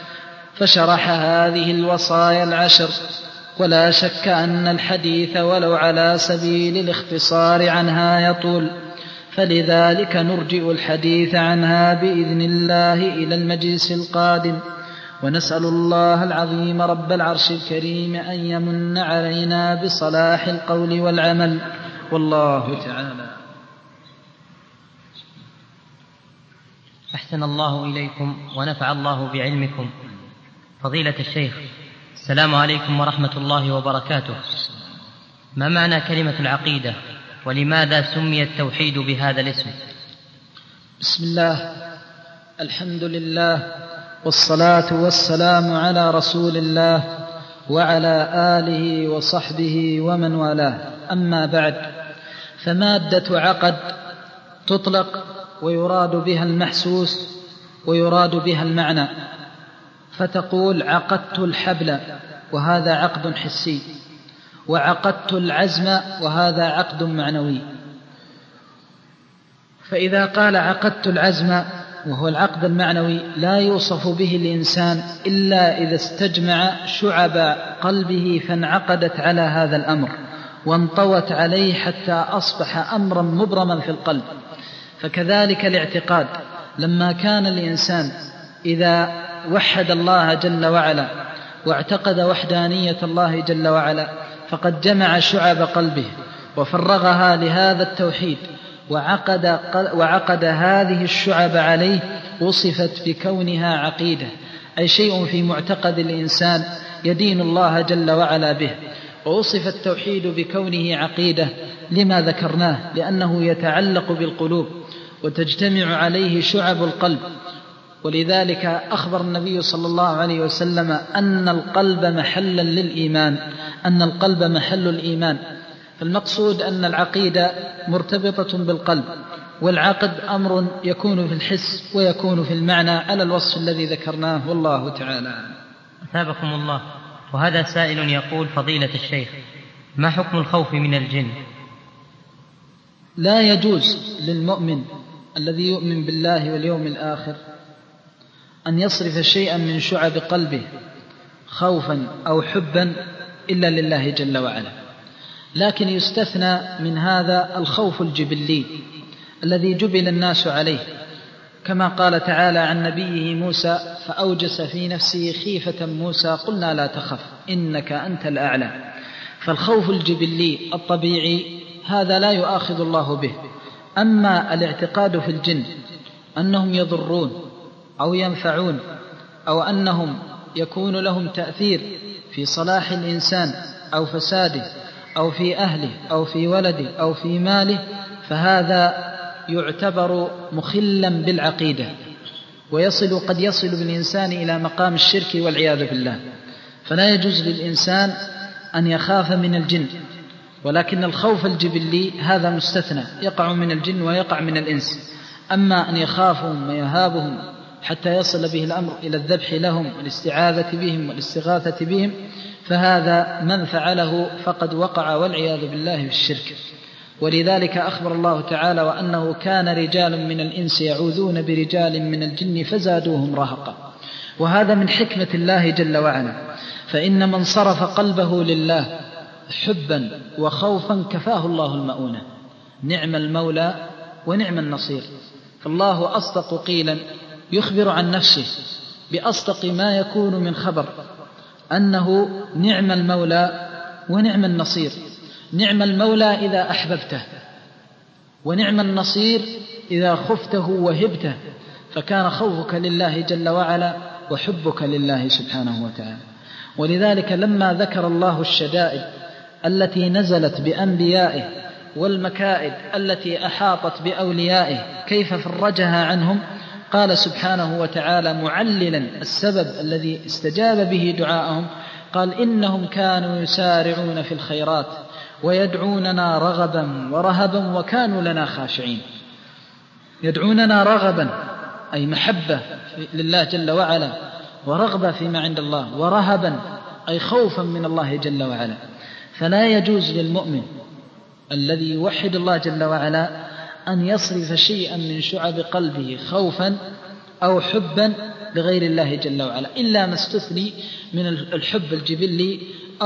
فشرح هذه الوصايا 10، ولا شك أن الحديث ولو على سبيل الاختصار عنها يطول، فلذلك نرجئ الحديث عنها بإذن الله إلى المجلس القادم، ونسأل الله العظيم رب العرش الكريم أن يمن علينا بصلاح القول والعمل، والله تعالى. أحسن الله إليكم ونفع الله بعلمكم. فضيلة الشيخ، السلام عليكم ورحمة الله وبركاته. ما معنى كلمة العقيدة، ولماذا سمي التوحيد بهذا الاسم؟ بسم الله، الحمد لله، والصلاة والسلام على رسول الله وعلى آله وصحبه ومن والاه. أما بعد، فمادة عقد تطلق ويراد بها المحسوس ويراد بها المعنى، فتقول عقدت الحبل وهذا عقد حسي، وعقدت العزم وهذا عقد معنوي. فإذا قال عقدت العزم وهو العقد المعنوي لا يوصف به الإنسان إلا إذا استجمع شعب قلبه فانعقدت على هذا الأمر وانطوت عليه حتى أصبح أمرا مبرما في القلب. فكذلك الاعتقاد، لما كان الإنسان إذا وحد الله جل وعلا واعتقد وحدانية الله جل وعلا فقد جمع شعب قلبه وفرغها لهذا التوحيد وعقد هذه الشعب عليه، وصفت بكونها عقيدة، أي شيء في معتقد الإنسان يدين الله جل وعلا به. ووصف التوحيد بكونه عقيدة لما ذكرناه، لأنه يتعلق بالقلوب وتجتمع عليه شعب القلب، ولذلك أخبر النبي صلى الله عليه وسلم أن القلب محلا للإيمان، أن القلب محل الإيمان. فالمقصود أن العقيدة مرتبطة بالقلب، والعقد أمر يكون في الحس ويكون في المعنى على الوصف الذي ذكرناه، والله تعالى. أثابكم الله. وهذا سائل يقول: فضيلة الشيخ، ما حكم الخوف من الجن؟ لا يجوز للمؤمن الذي يؤمن بالله واليوم الآخر أن يصرف شيئا من شعب قلبه خوفا أو حبا إلا لله جل وعلا، لكن يستثنى من هذا الخوف الجبلي الذي جبل الناس عليه، كما قال تعالى عن نبيه موسى: فأوجس في نفسه خيفة موسى قلنا لا تخف إنك أنت الأعلى. فالخوف الجبلي الطبيعي هذا لا يؤاخذ الله به. أما الاعتقاد في الجن أنهم يضرون أو ينفعون أو أنهم يكون لهم تأثير في صلاح الإنسان أو فساده أو في أهله أو في ولده أو في ماله، فهذا يعتبر مخلا بالعقيدة، قد يصل بالإنسان إلى مقام الشرك والعياذ بالله. فلا يجوز للإنسان أن يخاف من الجن، ولكن الخوف الجبلي هذا مستثنى، يقع من الجن ويقع من الإنس. أما أن يخافهم ويهابهم حتى يصل به الأمر إلى الذبح لهم والاستعاذة بهم والاستغاثة بهم، فهذا من فعله فقد وقع والعياذ بالله في الشرك. ولذلك أخبر الله تعالى: وأنه كان رجال من الإنس يعوذون برجال من الجن فزادوهم رهقا. وهذا من حكمة الله جل وعلا، فإن من صرف قلبه لله حبا وخوفا كفاه الله المؤونة. نعم المولى ونعم النصير. فالله أصدق قيلا يخبر عن نفسه بأصدق ما يكون من خبر أنه نعم المولى ونعم النصير. نعم المولى إذا أحببته، ونعم النصير إذا خفته وهبته، فكان خوفك لله جل وعلا وحبك لله سبحانه وتعالى. ولذلك لما ذكر الله الشدائد التي نزلت بأنبيائه والمكائد التي أحاطت بأوليائه كيف فرجها عنهم، قال سبحانه وتعالى معللا السبب الذي استجاب به دعاءهم، قال: إنهم كانوا يسارعون في الخيرات ويدعوننا رغبا ورهبا وكانوا لنا خاشعين. يدعوننا رغبا أي محبة لله جل وعلا، ورغبة فيما عند الله، ورهبا أي خوفا من الله جل وعلا. فلا يجوز للمؤمن الذي يوحد الله جل وعلا أن يصرف شيئا من شعب قلبه خوفا أو حبا لغير الله جل وعلا، إلا ما استثني من الحب الجبلي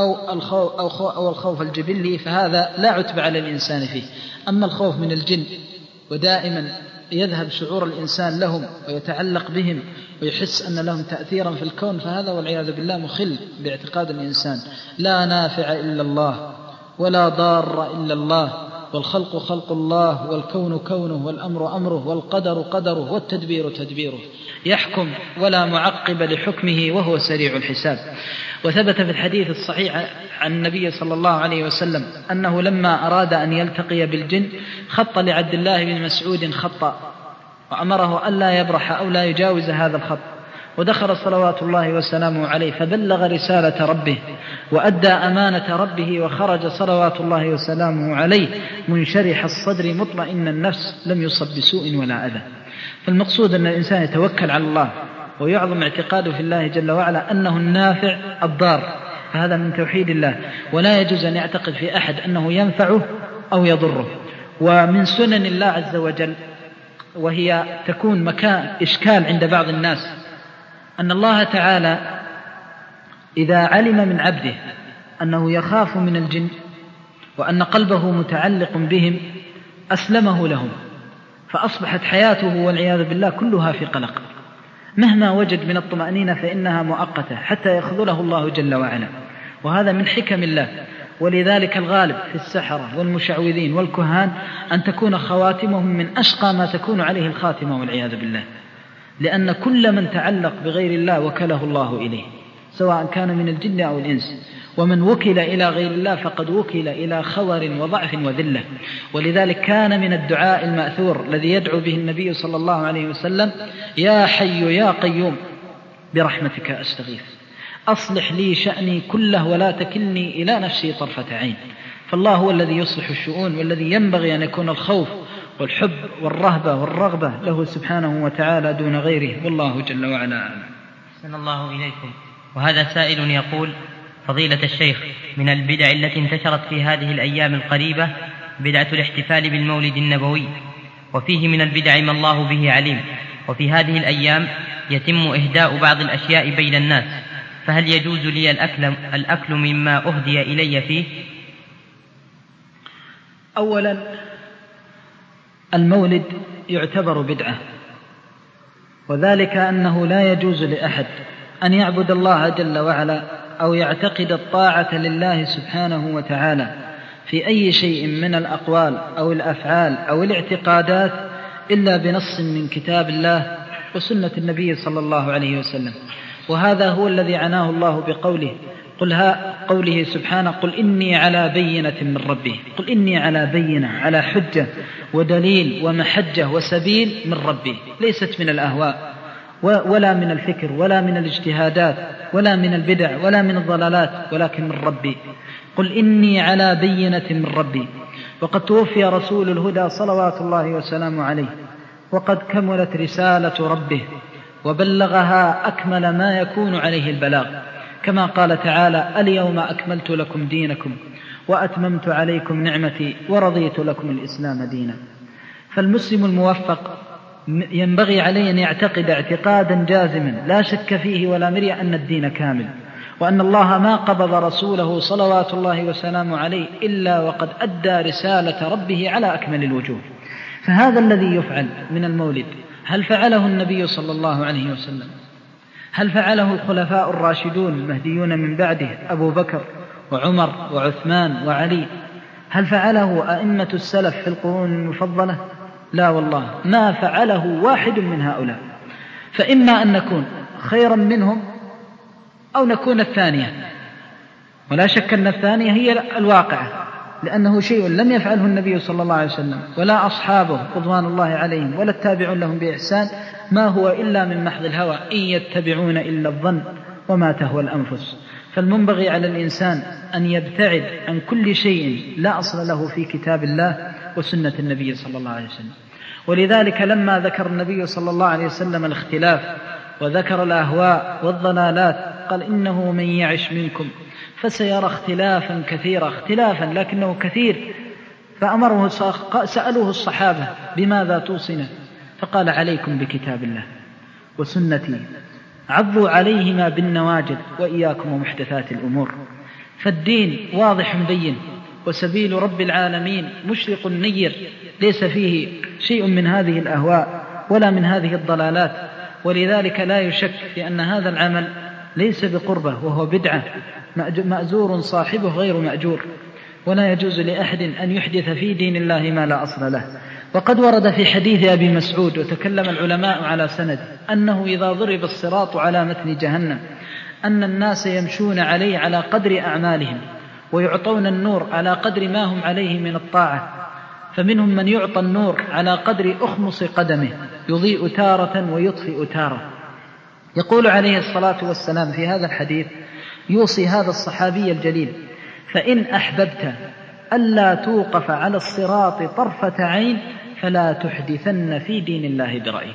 أو الخوف الجبلي، فهذا لا عتب على الإنسان فيه. أما الخوف من الجن ودائما يذهب شعور الإنسان لهم ويتعلق بهم ويحس أن لهم تأثيرا في الكون، فهذا والعياذ بالله مخل باعتقاد الإنسان. لا نافع إلا الله ولا ضار إلا الله، والخلق خلق الله، والكون كونه، والأمر أمره، والقدر قدره، والتدبير تدبيره. يحكم ولا معقب لحكمه وهو سريع الحساب. وثبت في الحديث الصحيح عن النبي صلى الله عليه وسلم أنه لما أراد أن يلتقي بالجن خط لعبد الله بن مسعود خطا، وأمره ألا يبرح أو لا يجاوز هذا الخط، ودخل صلوات الله وسلامه عليه فبلغ رسالة ربه وأدى أمانة ربه، وخرج صلوات الله وسلامه عليه منشرح الصدر مطمئن النفس لم يصب بسوء ولا أذى. فالمقصود أن الإنسان يتوكل على الله ويعظم اعتقاده في الله جل وعلا أنه النافع الضار، فهذا من توحيد الله، ولا يجوز أن يعتقد في أحد أنه ينفعه أو يضره. ومن سنن الله عز وجل، وهي تكون مكان إشكال عند بعض الناس، أن الله تعالى إذا علم من عبده أنه يخاف من الجن وأن قلبه متعلق بهم أسلمه لهم، فأصبحت حياته والعياذ بالله كلها في قلق، مهما وجد من الطمأنينة فإنها مؤقتة حتى يخذله الله جل وعلا، وهذا من حكم الله. ولذلك الغالب في السحرة والمشعوذين والكهان أن تكون خواتمهم من أشقى ما تكون عليه الخاتمة والعياذ بالله، لأن كل من تعلق بغير الله وكله الله إليه، سواء كان من الجن أو الإنس. ومن وكل إلى غير الله فقد وكل إلى خور وضعف وذلة. ولذلك كان من الدعاء المأثور الذي يدعو به النبي صلى الله عليه وسلم: يا حي يا قيوم برحمتك أستغيث أصلح لي شأني كله ولا تكلني إلى نفسي طرفة عين. فالله هو الذي يصلح الشؤون، والذي ينبغي أن يكون الخوف والحب والرهبة والرغبة له سبحانه وتعالى دون غيره، والله جل وعلا أعلم. أحسن الله إليكم. وهذا سائل يقول: فضيلة الشيخ، من البدع التي انتشرت في هذه الأيام القريبة بدعة الاحتفال بالمولد النبوي، وفيه من البدع ما الله به عليم، وفي هذه الأيام يتم إهداء بعض الأشياء بين الناس، فهل يجوز لي الأكل مما أهدي إلي فيه؟ أولا، المولد يعتبر بدعة، وذلك أنه لا يجوز لأحد أن يعبد الله جل وعلا أو يعتقد الطاعة لله سبحانه وتعالى في أي شيء من الأقوال أو الأفعال أو الاعتقادات إلا بنص من كتاب الله وسنة النبي صلى الله عليه وسلم. وهذا هو الذي عناه الله بقوله قوله سبحانه: قل إني على بينة من ربي. قل إني على بينة، على حجة ودليل ومحجة وسبيل من ربي، ليست من الأهواء ولا من الفكر ولا من الاجتهادات ولا من البدع ولا من الضلالات، ولكن من ربي. قل إني على بينة من ربي. وقد توفي رسول الهدى صلوات الله وسلامه عليه، وقد كملت رسالة ربه وبلغها أكمل ما يكون عليه البلاغ، كما قال تعالى: اليوم أكملت لكم دينكم وأتممت عليكم نعمتي ورضيت لكم الإسلام دينا. فالمسلم الموفق ينبغي عليه أن يعتقد اعتقادا جازما لا شك فيه ولا مرية أن الدين كامل، وأن الله ما قبض رسوله صلوات الله وسلامه عليه إلا وقد أدى رسالة ربه على أكمل الوجوه. فهذا الذي يفعل من المولد، هل فعله النبي صلى الله عليه وسلم؟ هل فعله الخلفاء الراشدون المهديون من بعده أبو بكر وعمر وعثمان وعلي؟ هل فعله أئمة السلف في القرون المفضلة؟ لا والله، ما فعله واحد من هؤلاء. فإما أن نكون خيرا منهم أو نكون الثانية، ولا شك أن الثانية هي الواقعة، لأنه شيء لم يفعله النبي صلى الله عليه وسلم ولا أصحابه رضوان الله عليهم ولا التابعون لهم بإحسان، ما هو إلا من محض الهوى، إن يتبعون إلا الظن وما تهوى الأنفس. فالمنبغي على الإنسان أن يبتعد عن كل شيء لا أصل له في كتاب الله وسنة النبي صلى الله عليه وسلم. ولذلك لما ذكر النبي صلى الله عليه وسلم الاختلاف وذكر الأهواء والضلالات قال: إنه من يعش منكم فسيرى اختلافا كثيرا، اختلافا لكنه كثير. فأمره سألوه الصحابة: بماذا توصنا؟ فقال: عليكم بكتاب الله وسنتي، عضوا عليهما بالنواجذ وإياكم ومحدثات الأمور. فالدين واضح بين، وسبيل رب العالمين مشرق نير، ليس فيه شيء من هذه الأهواء ولا من هذه الضلالات. ولذلك لا يشك في أن هذا العمل ليس بقربة، وهو بدعة مأزور صاحبه غير مأجور، ولا يجوز لأحد أن يحدث في دين الله ما لا أصل له. وقد ورد في حديث أبي مسعود، وتكلم العلماء على سند، أنه إذا ضرب الصراط على متن جهنم أن الناس يمشون عليه على قدر أعمالهم، ويعطون النور على قدر ما هم عليه من الطاعة، فمنهم من يعطى النور على قدر أخمص قدمه، يضيء تارة ويطفئ تارة. يقول عليه الصلاة والسلام في هذا الحديث، يوصي هذا الصحابي الجليل: فإن أحببت ألا توقف على الصراط طرفة عين فلا تحدثن في دين الله برأيك.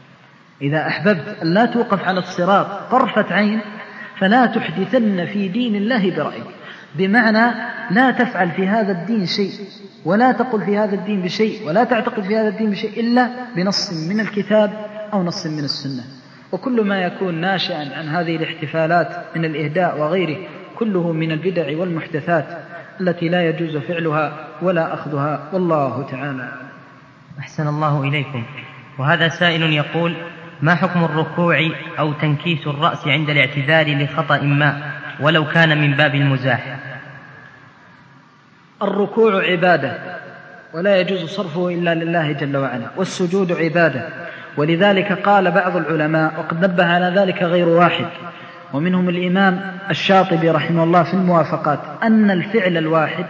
إذا أحببت ألا توقف على الصراط طرفة عين فلا تحدثن في دين الله برأيك، بمعنى لا تفعل في هذا الدين شيء، ولا تقل في هذا الدين بشيء، ولا تعتقد في هذا الدين بشيء إلا بنص من الكتاب أو نص من السنة. وكل ما يكون ناشئا عن هذه الاحتفالات من الإهداء وغيره كله من البدع والمحدثات التي لا يجوز فعلها ولا أخذها، والله تعالى. أحسن الله إليكم. وهذا سائل يقول: ما حكم الركوع أو تنكيس الرأس عند الاعتذار لخطأ ما ولو كان من باب المزاح؟ الركوع عبادة ولا يجوز صرفه إلا لله جل وعلا، والسجود عبادة. ولذلك قال بعض العلماء، وقد نبه على ذلك غير واحد، ومنهم الإمام الشاطبي رحمه الله في الموافقات أن الفعل الواحد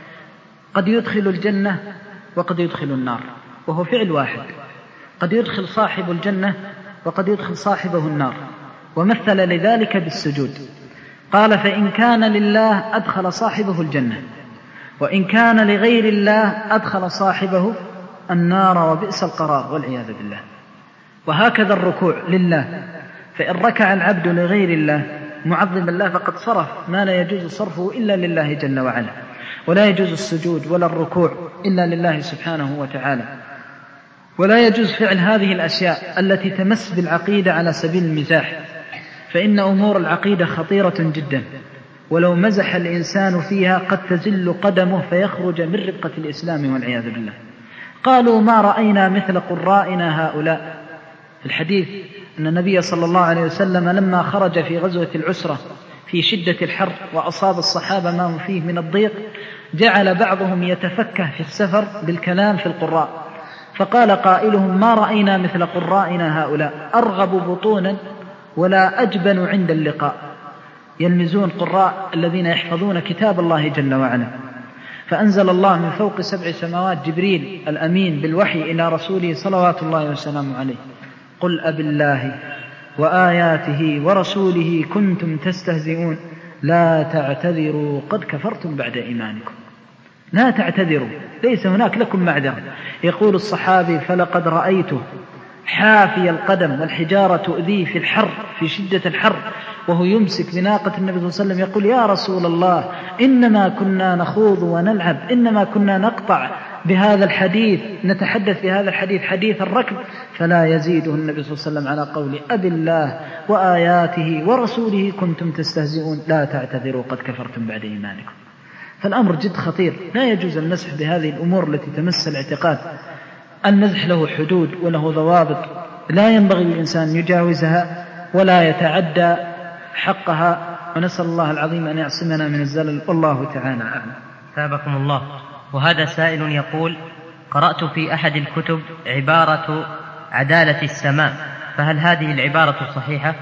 قد يدخل الجنة وقد يدخل النار، وهو فعل واحد قد يدخل صاحب الجنة وقد يدخل صاحبه النار، ومثل لذلك بالسجود. قال: فإن كان لله أدخل صاحبه الجنة، وإن كان لغير الله أدخل صاحبه النار، وبئس القرار والعياذ بالله. وهكذا الركوع لله، فإن ركع العبد لغير الله معظما الله فقد صرف ما لا يجوز صرفه إلا لله جل وعلا، ولا يجوز السجود ولا الركوع إلا لله سبحانه وتعالى. ولا يجوز فعل هذه الأشياء التي تمس بالعقيدة على سبيل المزاح، فإن أمور العقيدة خطيرة جدا، ولو مزح الإنسان فيها قد تزل قدمه فيخرج من رقة الإسلام والعياذ بالله. قالوا: ما رأينا مثل قرائنا هؤلاء. في الحديث أن النبي صلى الله عليه وسلم لما خرج في غزوة العسرة في شدة الحر وأصاب الصحابة ما هم فيه من الضيق، جعل بعضهم يتفكه في السفر بالكلام في القراء، فقال قائلهم: ما رأينا مثل قرائنا هؤلاء، أرغب بطونا ولا أجبن عند اللقاء. يلمزون قراء الذين يحفظون كتاب الله جل وعلا. فأنزل الله من فوق 7 سماوات جبريل الأمين بالوحي إلى رسوله صلوات الله وسلامه عليه: قل أبالله وآياته ورسوله كنتم تستهزئون لا تعتذروا قد كفرتم بعد إيمانكم. لا تعتذروا، ليس هناك لكم معذرة. يقول الصحابي: فلقد رأيته حافي القدم والحجارة تؤذيه في الحر، في شدة الحر، وهو يمسك بناقة النبي صلى الله عليه وسلم يقول: يا رسول الله، إنما كنا نخوض ونلعب، إنما كنا نقطع بهذا الحديث، نتحدث بهذا الحديث حديث الركب. فلا يزيده النبي صلى الله عليه وسلم على قول أبي الله وآياته ورسوله كنتم تستهزئون لا تعتذروا قد كفرتم بعد إيمانكم. فالأمر جد خطير، لا يجوز المسح بهذه الأمور التي تمس الاعتقاد. المزح له حدود وله ضوابط، لا ينبغي للإنسان يجاوزها ولا يتعدى حقها، ونسأل الله العظيم أن يعصمنا من الزلل، والله تعالى أعلم. ثابكم الله. وهذا سائل يقول: قرأت في أحد الكتب عبارة عدالة السماء، فهل هذه العبارة صحيحة؟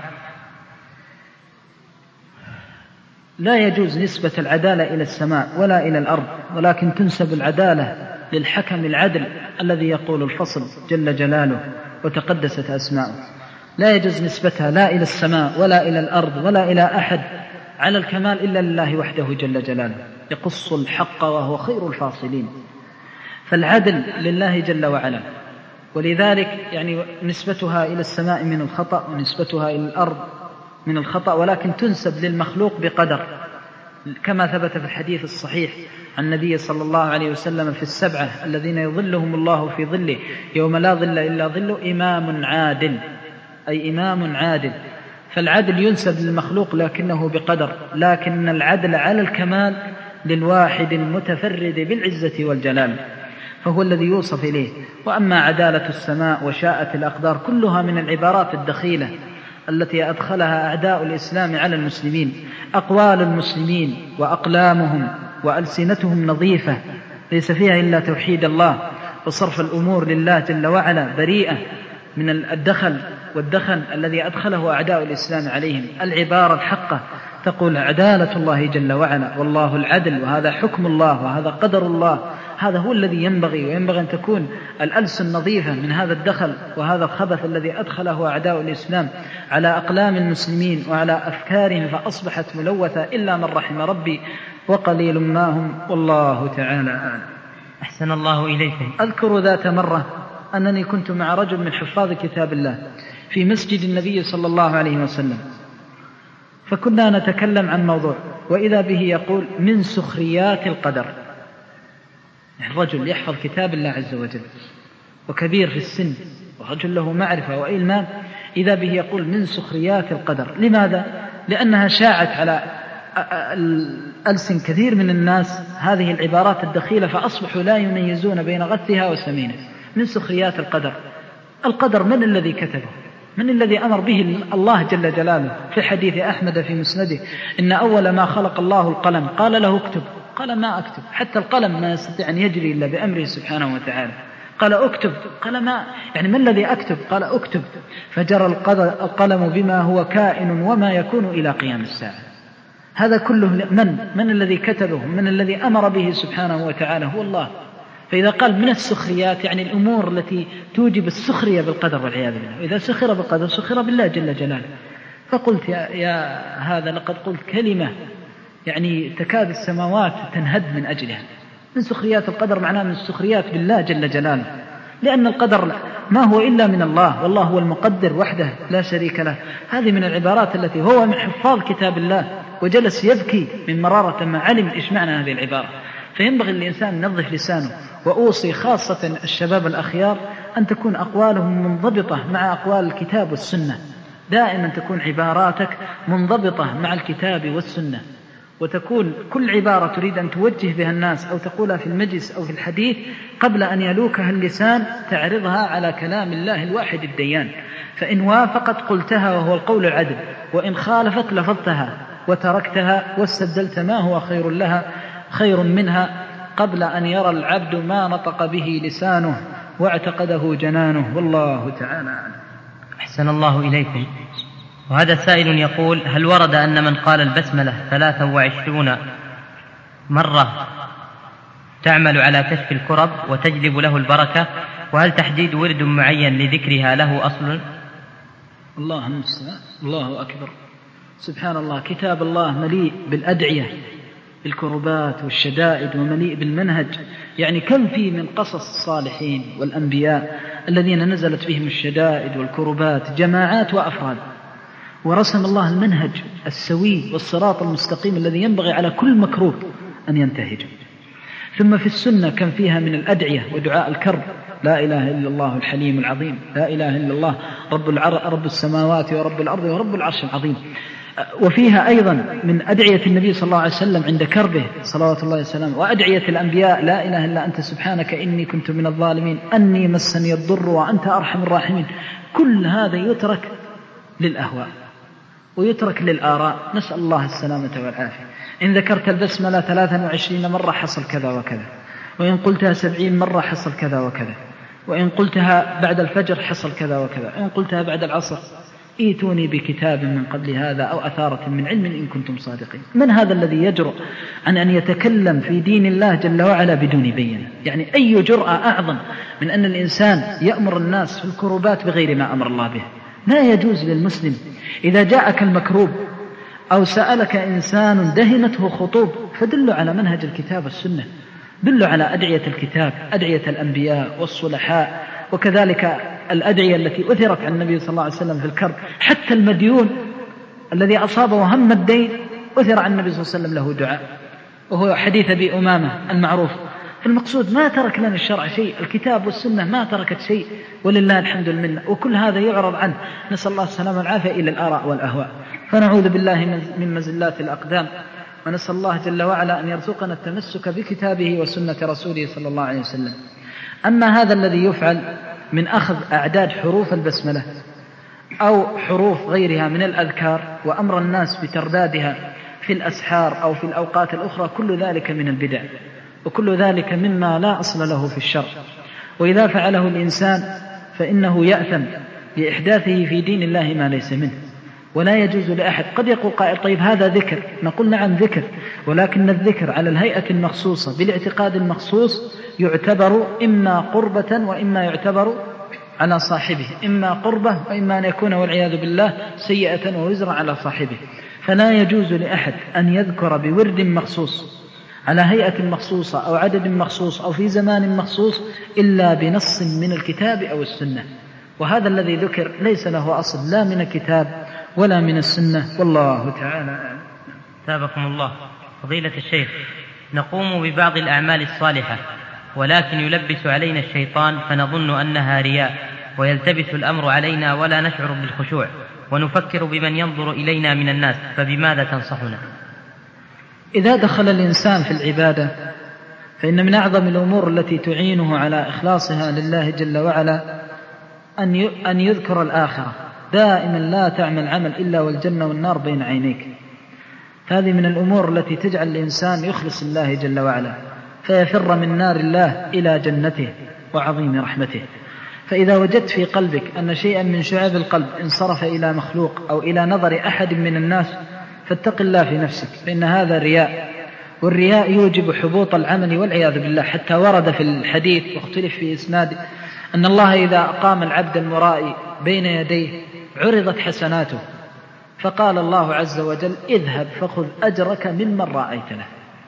لا يجوز نسبة العدالة إلى السماء ولا إلى الأرض، ولكن تنسب العدالة للحكم العدل الذي يقول الفصل جل جلاله وتقدست أسماؤه. لا يجوز نسبتها لا إلى السماء ولا إلى الأرض ولا إلى أحد على الكمال إلا لله وحده جل جلاله، يقص الحق وهو خير الفاصلين. فالعدل لله جل وعلا، ولذلك يعني نسبتها إلى السماء من الخطأ ونسبتها إلى الأرض من الخطأ، ولكن تنسب للمخلوق بقدر، كما ثبت في الحديث الصحيح عن النبي صلى الله عليه وسلم في 7 الذين يظلهم الله في ظله يوم لا ظل إلا ظله: إمام عادل، أي إمام عادل. فالعدل ينسب للمخلوق لكنه بقدر، لكن العدل على الكمال للواحد المتفرد بالعزة والجلال، فهو الذي يوصف إليه. وأما عدالة السماء وشاءة الأقدار كلها من العبارات الدخيلة التي أدخلها أعداء الإسلام على المسلمين. أقوال المسلمين وأقلامهم وألسنتهم نظيفة ليس فيها إلا توحيد الله وصرف الأمور لله جل وعلا، بريئة من الدخل والدخن الذي أدخله أعداء الإسلام عليهم. العبارة الحقة تقول عدالة الله جل وعلا، والله العدل، وهذا حكم الله وهذا قدر الله. هذا هو الذي ينبغي، وينبغي أن تكون الألسن نظيفة من هذا الدخل وهذا الخبث الذي أدخله أعداء الإسلام على أقلام المسلمين وعلى أفكارهم، فأصبحت ملوثة إلا من رحم ربي وقليل ما هم، والله تعالى أعلم. أحسن الله إليكم. أذكر ذات مرة أنني كنت مع رجل من حفاظ كتاب الله في مسجد النبي صلى الله عليه وسلم، فكنا نتكلم عن موضوع، وإذا به يقول: من سخريات القدر. الرجل يحفظ كتاب الله عز وجل وكبير في السن ورجل له معرفة وإلمام، إذا به يقول: من سخريات القدر. لماذا؟ لأنها شاعت على ألسن كثير من الناس هذه العبارات الدخيلة، فأصبحوا لا يميزون بين غثها وسمينه. من سخريات القدر. القدر من الذي كتبه؟ من الذي أمر به الله جل جلاله؟ في حديث أحمد في مسنده: إن أول ما خلق الله القلم، قال له اكتب، قال ما أكتب، حتى القلم ما يستطيع أن يجري إلا بأمره سبحانه وتعالى. قال اكتب. قال ما الذي أكتب؟ قال اكتب. فجرى القلم بما هو كائن وما يكون إلى قيام الساعة. هذا كله من الذي كتبه؟ من الذي أمر به سبحانه وتعالى؟ هو الله. فإذا قال من السخريات يعني الأمور التي توجب السخرية بالقدر والعياذ بالله، وإذا سخر بالقدر سخر بالله جل جلاله. فقلت يا هذا لقد قلت كلمة يعني تكاد السماوات تنهد من أجلها. من سخريات القدر معناه من السخريات بالله جل جلاله، لأن القدر ما هو إلا من الله، والله هو المقدر وحده لا شريك له. هذه من العبارات التي هو من حفاظ كتاب الله وجلس يبكي من مرارة ما علم إيش معنى هذه العبارة. فينبغي الإنسان ينظف لسانه. وأوصي خاصة الشباب الأخيار أن تكون أقوالهم منضبطة مع أقوال الكتاب والسنة. دائما تكون عباراتك منضبطة مع الكتاب والسنة، وتكون كل عبارة تريد أن توجه بها الناس أو تقولها في المجلس أو في الحديث قبل أن يلوكها اللسان تعرضها على كلام الله الواحد الديان. فإن وافقت قلتها وهو القول العدل، وإن خالفت لفظتها وتركتها واستبدلت ما هو خير منها قبل أن يرى العبد ما نطق به لسانه واعتقده جنانه. والله تعالى أعلم. أحسن الله إليكم. وهذا سائل يقول: هل ورد أن من قال البسملة 23 مرة تعمل على كشف الكرب وتجلب له البركة؟ وهل تحديد ورد معين لذكرها له أصل؟ الله المستعان. الله أكبر. سبحان الله. كتاب الله مليء بالأدعية بالكربات والشدائد ومليء بالمنهج. يعني كم فيه من قصص الصالحين والأنبياء الذين نزلت بهم الشدائد والكربات جماعات وأفراد، ورسم الله المنهج السوي والصراط المستقيم الذي ينبغي على كل مكروب أن ينتهج. ثم في السنة كم فيها من الأدعية ودعاء الكرب: لا إله إلا الله الحليم العظيم، لا إله إلا الله رب السماوات ورب الأرض ورب العرش العظيم. وفيها أيضا من أدعية النبي صلى الله عليه وسلم عند كربه صلوات الله وسلامه، وأدعية الأنبياء: لا إله إلا أنت سبحانك إني كنت من الظالمين، أني مسني الضر وأنت أرحم الراحمين. كل هذا يترك للأهواء ويترك للآراء، نسأل الله السلامة والعافية. إن ذكرت البسملة 23 مرة حصل كذا وكذا، وإن قلتها 70 مرة حصل كذا وكذا، وإن قلتها بعد الفجر حصل كذا وكذا، وإن قلتها بعد العصر. ايتوني بكتاب من قبل هذا أو أثارة من علم إن كنتم صادقين. من هذا الذي يجرؤ عن أن يتكلم في دين الله جل وعلا بدون بينة؟ يعني أي جرأة أعظم من أن الإنسان يأمر الناس في الكروبات بغير ما أمر الله به؟ لا يجوز للمسلم إذا جاءك المكروب أو سألك إنسان دهنته خطوب فدل على منهج الكتاب والسنة، دل على أدعية الكتاب، أدعية الأنبياء والصلحاء، وكذلك الأدعية التي أثرت عن النبي صلى الله عليه وسلم في الكرب. حتى المديون الذي أصابه هم الدين أثر عن النبي صلى الله عليه وسلم له دعاء، وهو حديث أبي أمامة المعروف. المقصود ما ترك لنا الشرع شيء، الكتاب والسنة ما تركت شيء ولله الحمد والمنة، وكل هذا يعرض عنه نسأل الله السلامة والعافية إلى الآراء والأهواء. فنعوذ بالله من مزلات الأقدام، ونسأل الله جل وعلا أن يرزقنا التمسك بكتابه وسنة رسوله صلى الله عليه وسلم. أما هذا الذي يفعل من أخذ أعداد حروف البسملة أو حروف غيرها من الأذكار وأمر الناس بتردادها في الأسحار أو في الأوقات الأخرى، كل ذلك من البدع، وكل ذلك مما لا أصل له في الشرع. وإذا فعله الإنسان فإنه يأثم لإحداثه في دين الله ما ليس منه، ولا يجوز لأحد. قد يقول قائل: طيب هذا ذكر. نقول: نعم ذكر، ولكن الذكر على الهيئة المخصوصة بالاعتقاد المخصوص يعتبر إما قربة وإما يعتبر على صاحبه، إما قربة وإما أن يكون والعياذ بالله سيئة ووزر على صاحبه. فلا يجوز لأحد أن يذكر بورد مخصوص على هيئة مخصوصة أو عدد مخصوص أو في زمان مخصوص إلا بنص من الكتاب أو السنة، وهذا الذي ذكر ليس له أصل لا من الكتاب ولا من السنة، والله تعالى أعلم. تابكم الله. فضيلة الشيخ، نقوم ببعض الأعمال الصالحة ولكن يلبس علينا الشيطان فنظن أنها رياء، ويلتبس الأمر علينا ولا نشعر بالخشوع، ونفكر بمن ينظر إلينا من الناس، فبماذا تنصحنا؟ إذا دخل الإنسان في العبادة فإن من أعظم الأمور التي تعينه على إخلاصها لله جل وعلا أن يذكر الآخرة دائما. لا تعمل عمل إلا والجنة والنار بين عينيك. هذه من الأمور التي تجعل الإنسان يخلص الله جل وعلا، فيفر من نار الله إلى جنته، وعظيم رحمته. فإذا وجدت في قلبك أن شيئا من شعاب القلب انصرف إلى مخلوق أو إلى نظر أحد من الناس فاتق الله في نفسك، فإن هذا رياء، والرياء يوجب حبوط العمل والعياذ بالله. حتى ورد في الحديث واختلف في إسناده أن الله إذا أقام العبد المرائي بين يديه عرضت حسناته، فقال الله عز وجل اذهب فخذ أجرك ممن رأيت له،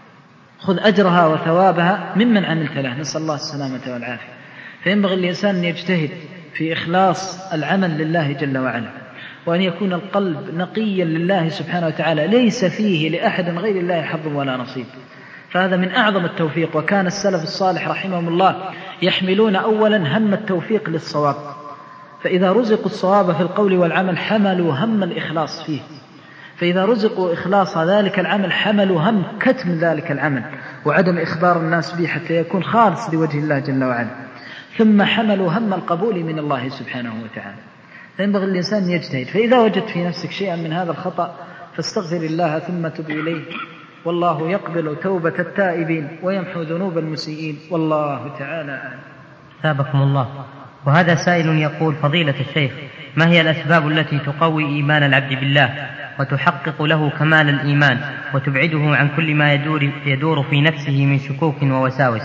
خذ أجرها وثوابها ممن عملت له، نسأل الله السلامة والعافية. فينبغي الإنسان أن يجتهد في إخلاص العمل لله جل وعلا، وأن يكون القلب نقيا لله سبحانه وتعالى ليس فيه لأحد غير الله حظ ولا نصيب. فهذا من أعظم التوفيق. وكان السلف الصالح رحمهم الله يحملون أولا هم التوفيق للصواب، فإذا رزقوا الصواب في القول والعمل حملوا هم الإخلاص فيه، فإذا رزقوا إخلاص ذلك العمل حملوا هم كتم ذلك العمل وعدم إخبار الناس به حتى يكون خالص لوجه الله جل وعلا، ثم حملوا هم القبول من الله سبحانه وتعالى. فينبغي الإنسان يجتهد. فإذا وجدت في نفسك شيئا من هذا الخطأ فاستغفر الله ثم تب إليه، والله يقبل توبة التائبين ويمحو ذنوب المسيئين، والله تعالى أعلم. ثابكم الله. وهذا سائل يقول: فضيلة الشيخ، ما هي الأسباب التي تقوي إيمان العبد بالله وتحقق له كمال الإيمان وتبعده عن كل ما يدور في نفسه من شكوك ووساوس؟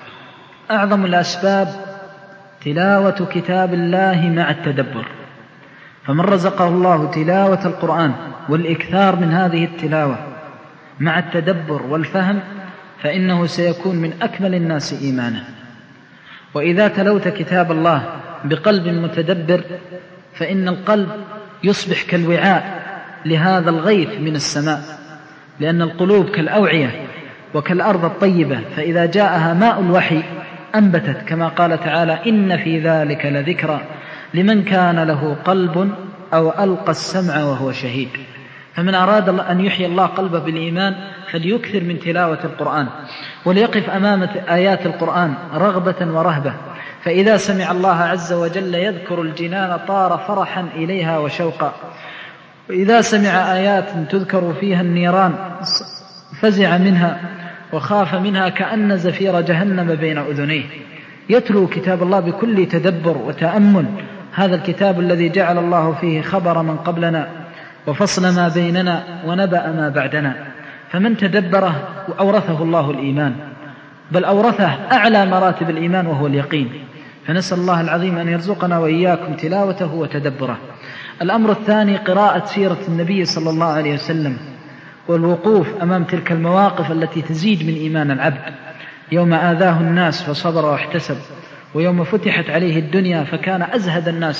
أعظم الأسباب تلاوة كتاب الله مع التدبر، فمن رزقه الله تلاوة القرآن والإكثار من هذه التلاوة مع التدبر والفهم فإنه سيكون من أكمل الناس إيمانا. وإذا تلوت كتاب الله بقلب متدبر فإن القلب يصبح كالوعاء لهذا الغيث من السماء، لأن القلوب كالأوعية وكالأرض الطيبة، فإذا جاءها ماء الوحي أنبتت، كما قال تعالى: إن في ذلك لذكرى لمن كان له قلب أو ألقى السمع وهو شهيد. فمن أراد أن يحيي الله قلبه بالإيمان فليكثر من تلاوة القرآن، وليقف أمام آيات القرآن رغبة ورهبة، فإذا سمع الله عز وجل يذكر الجنان طار فرحا إليها وشوقا، وإذا سمع آيات تذكر فيها النيران فزع منها وخاف منها كأن زفير جهنم بين أذنيه. يتلو كتاب الله بكل تدبر وتأمل، هذا الكتاب الذي جعل الله فيه خبر من قبلنا وفصل ما بيننا ونبأ ما بعدنا، فمن تدبره أورثه الله الإيمان، بل أورثه أعلى مراتب الإيمان وهو اليقين. فنسأل الله العظيم أن يرزقنا وإياكم تلاوته وتدبره. الأمر الثاني قراءة سيرة النبي صلى الله عليه وسلم، والوقوف أمام تلك المواقف التي تزيد من إيمان العبد، يوم آذاه الناس فصبر واحتسب، ويوم فتحت عليه الدنيا فكان أزهد الناس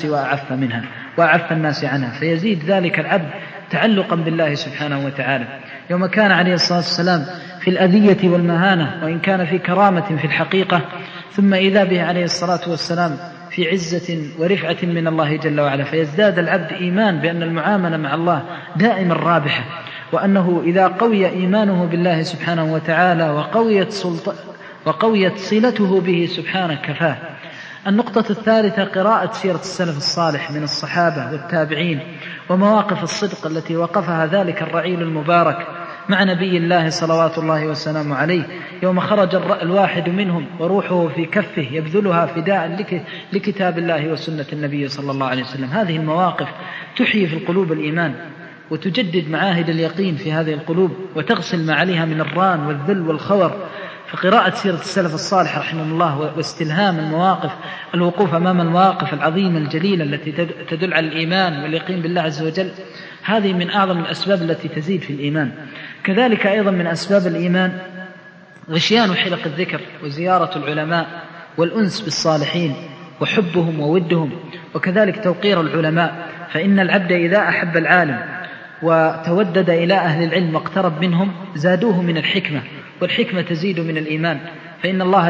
وأعف الناس عنها، فيزيد ذلك العبد تعلقا بالله سبحانه وتعالى. يوم كان عليه الصلاة والسلام في الأذية والمهانة وإن كان في كرامة في الحقيقة، ثم إذا به عليه الصلاة والسلام في عزة ورفعة من الله جل وعلا، فيزداد العبد إيمان بأن المعاملة مع الله دائما رابحة، وأنه إذا قوي إيمانه بالله سبحانه وتعالى وقويت صلته به سبحانه كفاه. النقطة الثالثة قراءة سيرة السلف الصالح من الصحابة والتابعين، ومواقف الصدق التي وقفها ذلك الرعيل المبارك مع نبي الله صلوات الله وسلامه عليه، يوم خرج الواحد منهم وروحه في كفه يبذلها فداء لكتاب الله وسنة النبي صلى الله عليه وسلم. هذه المواقف تحيي في القلوب الإيمان وتجدد معاهد اليقين في هذه القلوب وتغسل ما عليها من الران والذل والخور. فقراءة سيرة السلف الصالح رحمه الله واستلهام المواقف، الوقوف أمام المواقف العظيمة الجليلة التي تدل على الإيمان واليقين بالله عز وجل، هذه من أعظم الأسباب التي تزيد في الإيمان. كذلك أيضا من أسباب الإيمان غشيان حلق الذكر وزيارة العلماء والأنس بالصالحين وحبهم وودهم، وكذلك توقير العلماء، فإن العبد إذا أحب العالم وتودد إلى أهل العلم واقترب منهم زادوه من الحكمة، والحكمة تزيد من الإيمان. فإن الله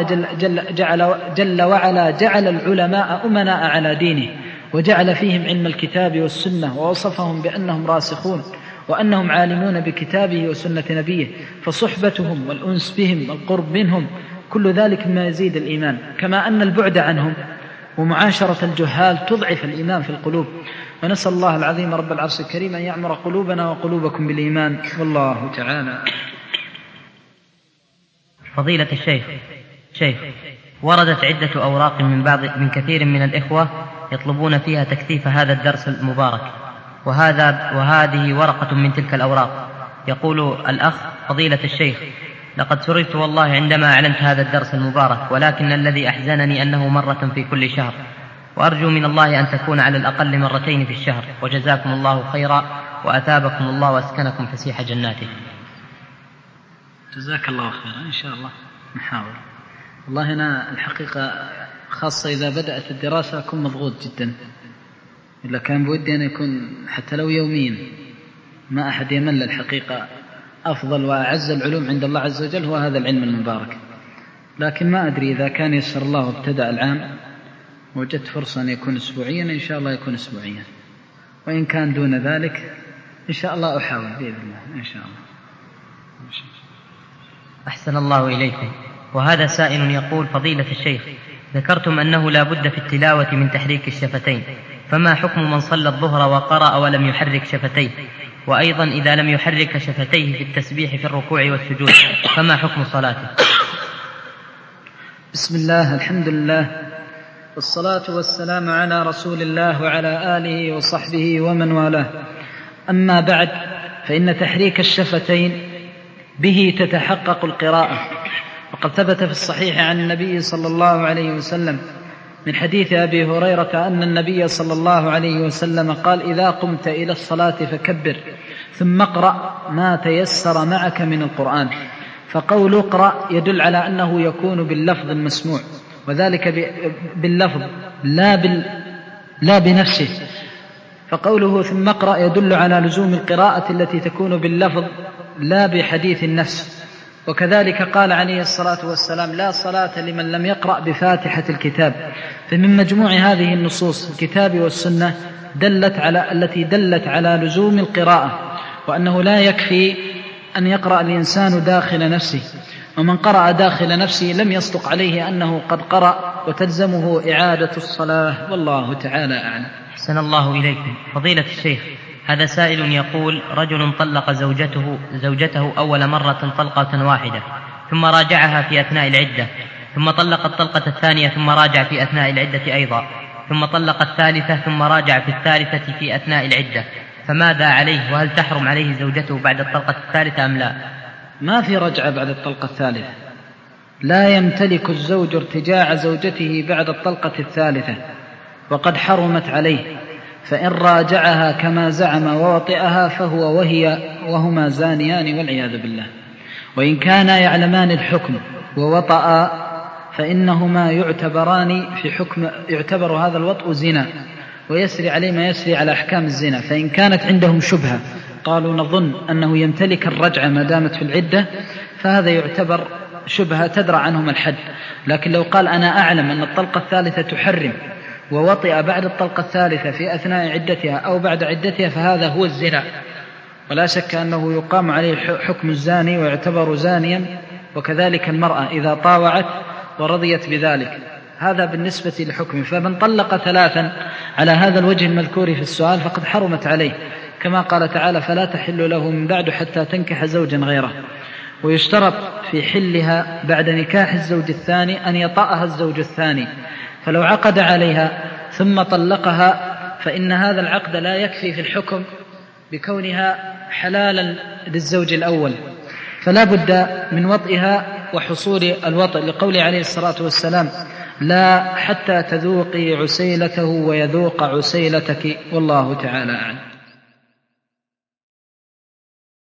جل وعلا جعل العلماء أمناء على دينه، وجعل فيهم علم الكتاب والسنة، ووصفهم بأنهم راسخون وأنهم عالمون بكتابه وسنة نبيه، فصحبتهم والأنس بهم والقرب منهم كل ذلك ما يزيد الإيمان، كما أن البعد عنهم ومعاشرة الجهال تضعف الإيمان في القلوب. ونسأل الله العظيم رب العرش الكريم أن يعمر قلوبنا وقلوبكم بالإيمان، والله تعالى. فضيلة الشيخ، وردت عدة أوراق من كثير من الإخوة يطلبون فيها تكثيف هذا الدرس المبارك، وهذه ورقة من تلك الأوراق. يقول الأخ: فضيلة الشيخ، لقد سررت والله عندما أعلنت هذا الدرس المبارك، ولكن الذي أحزنني أنه مرة في كل شهر، وأرجو من الله أن تكون على الأقل مرتين في الشهر، وجزاكم الله خيرا وأثابكم الله وأسكنكم فسيح جناته. جزاك الله خيرا، إن شاء الله نحاول. والله أنا الحقيقة خاصة إذا بدأت الدراسة أكون مضغوط جدا، إلا كان بودي أن يكون حتى لو يوميا، ما أحد يمل. الحقيقة أفضل وأعز العلوم عند الله عز وجل هو هذا العلم المبارك، لكن ما أدري إذا كان يسر الله وابتدأ العام وجدت فرصة أن يكون أسبوعيا إن شاء الله يكون أسبوعيا، وإن كان دون ذلك إن شاء الله أحاول بإذن الله إن شاء الله. أحسن الله إليكم. وهذا سائل يقول: فضيلة الشيخ، ذكرتم أنه لا بد في التلاوة من تحريك الشفتين، فما حكم من صلى الظهر وقرأ ولم يحرك شفتيه؟ وأيضا إذا لم يحرك شفتيه في التسبيح في الركوع والسجود فما حكم صلاته؟ بسم الله، الحمد لله، والصلاة والسلام على رسول الله وعلى آله وصحبه ومن والاه. أما بعد، فإن تحريك الشفتين به تتحقق القراءة، وقد ثبت في الصحيح عن النبي صلى الله عليه وسلم من حديث أبي هريرة أن النبي صلى الله عليه وسلم قال: إذا قمت إلى الصلاة فكبر، ثم اقرأ ما تيسر معك من القرآن. فقول اقرأ يدل على أنه يكون باللفظ المسموع، وذلك باللفظ لا بنفسه. فقوله ثم اقرأ يدل على لزوم القراءة التي تكون باللفظ لا بحديث النفس. وكذلك قال عليه الصلاة والسلام: لا صلاة لمن لم يقرأ بفاتحة الكتاب. فمن مجموع هذه النصوص الكتاب والسنة التي دلت على لزوم القراءة، وأنه لا يكفي أن يقرأ الإنسان داخل نفسه، ومن قرأ داخل نفسه لم يصدق عليه أنه قد قرأ، وتلزمه إعادة الصلاة، والله تعالى أعلم. أحسن الله إليكم. فضيلة الشيخ، هذا سائل يقول: رجل طلق زوجته أول مرة طلقة واحدة، ثم راجعها في أثناء العدة، ثم طلق الطلقة الثانية، ثم راجع في أثناء العدة أيضا، ثم طلق الثالثة، ثم راجع في الثالثة في أثناء العدة، فماذا عليه؟ وهل تحرم عليه زوجته بعد الطلقة الثالثة أم لا؟ ما في رجعة بعد الطلقة الثالثة، لا يمتلك الزوج ارتجاع زوجته بعد الطلقة الثالثة، وقد حرمت عليه. فإن راجعها كما زعم ووطئها فهو وهما زانيان والعياذ بالله. وإن كانا يعلمان الحكم ووطأ فإنهما يعتبران في حكم، يعتبر هذا الوطء زنا، ويسري عليه ما يسري على أحكام الزنا. فإن كانت عندهم شبهة قالوا نظن أنه يمتلك الرجعة ما دامت في العدة، فهذا يعتبر شبهة تدرى عنهم الحد. لكن لو قال أنا أعلم أن الطلقة الثالثة تحرم ووطئ بعد الطلقة الثالثة في أثناء عدتها أو بعد عدتها، فهذا هو الزنا، ولا شك أنه يقام عليه حكم الزاني ويعتبر زانيا. وكذلك المرأة إذا طاوعت ورضيت بذلك، هذا بالنسبة لحكمه. فمن طلق ثلاثا على هذا الوجه المذكور في السؤال فقد حرمت عليه، كما قال تعالى: فلا تحل له من بعد حتى تنكح زوجا غيره. ويشترط في حلها بعد نكاح الزوج الثاني أن يطأها الزوج الثاني، فلو عقد عليها ثم طلقها فإن هذا العقد لا يكفي في الحكم بكونها حلالا للزوج الأول، فلا بد من وطئها وحصول الوطئ، لقوله عليه الصلاة والسلام: لا حتى تذوقي عسيلته ويذوق عسيلتك، والله تعالى أعلم.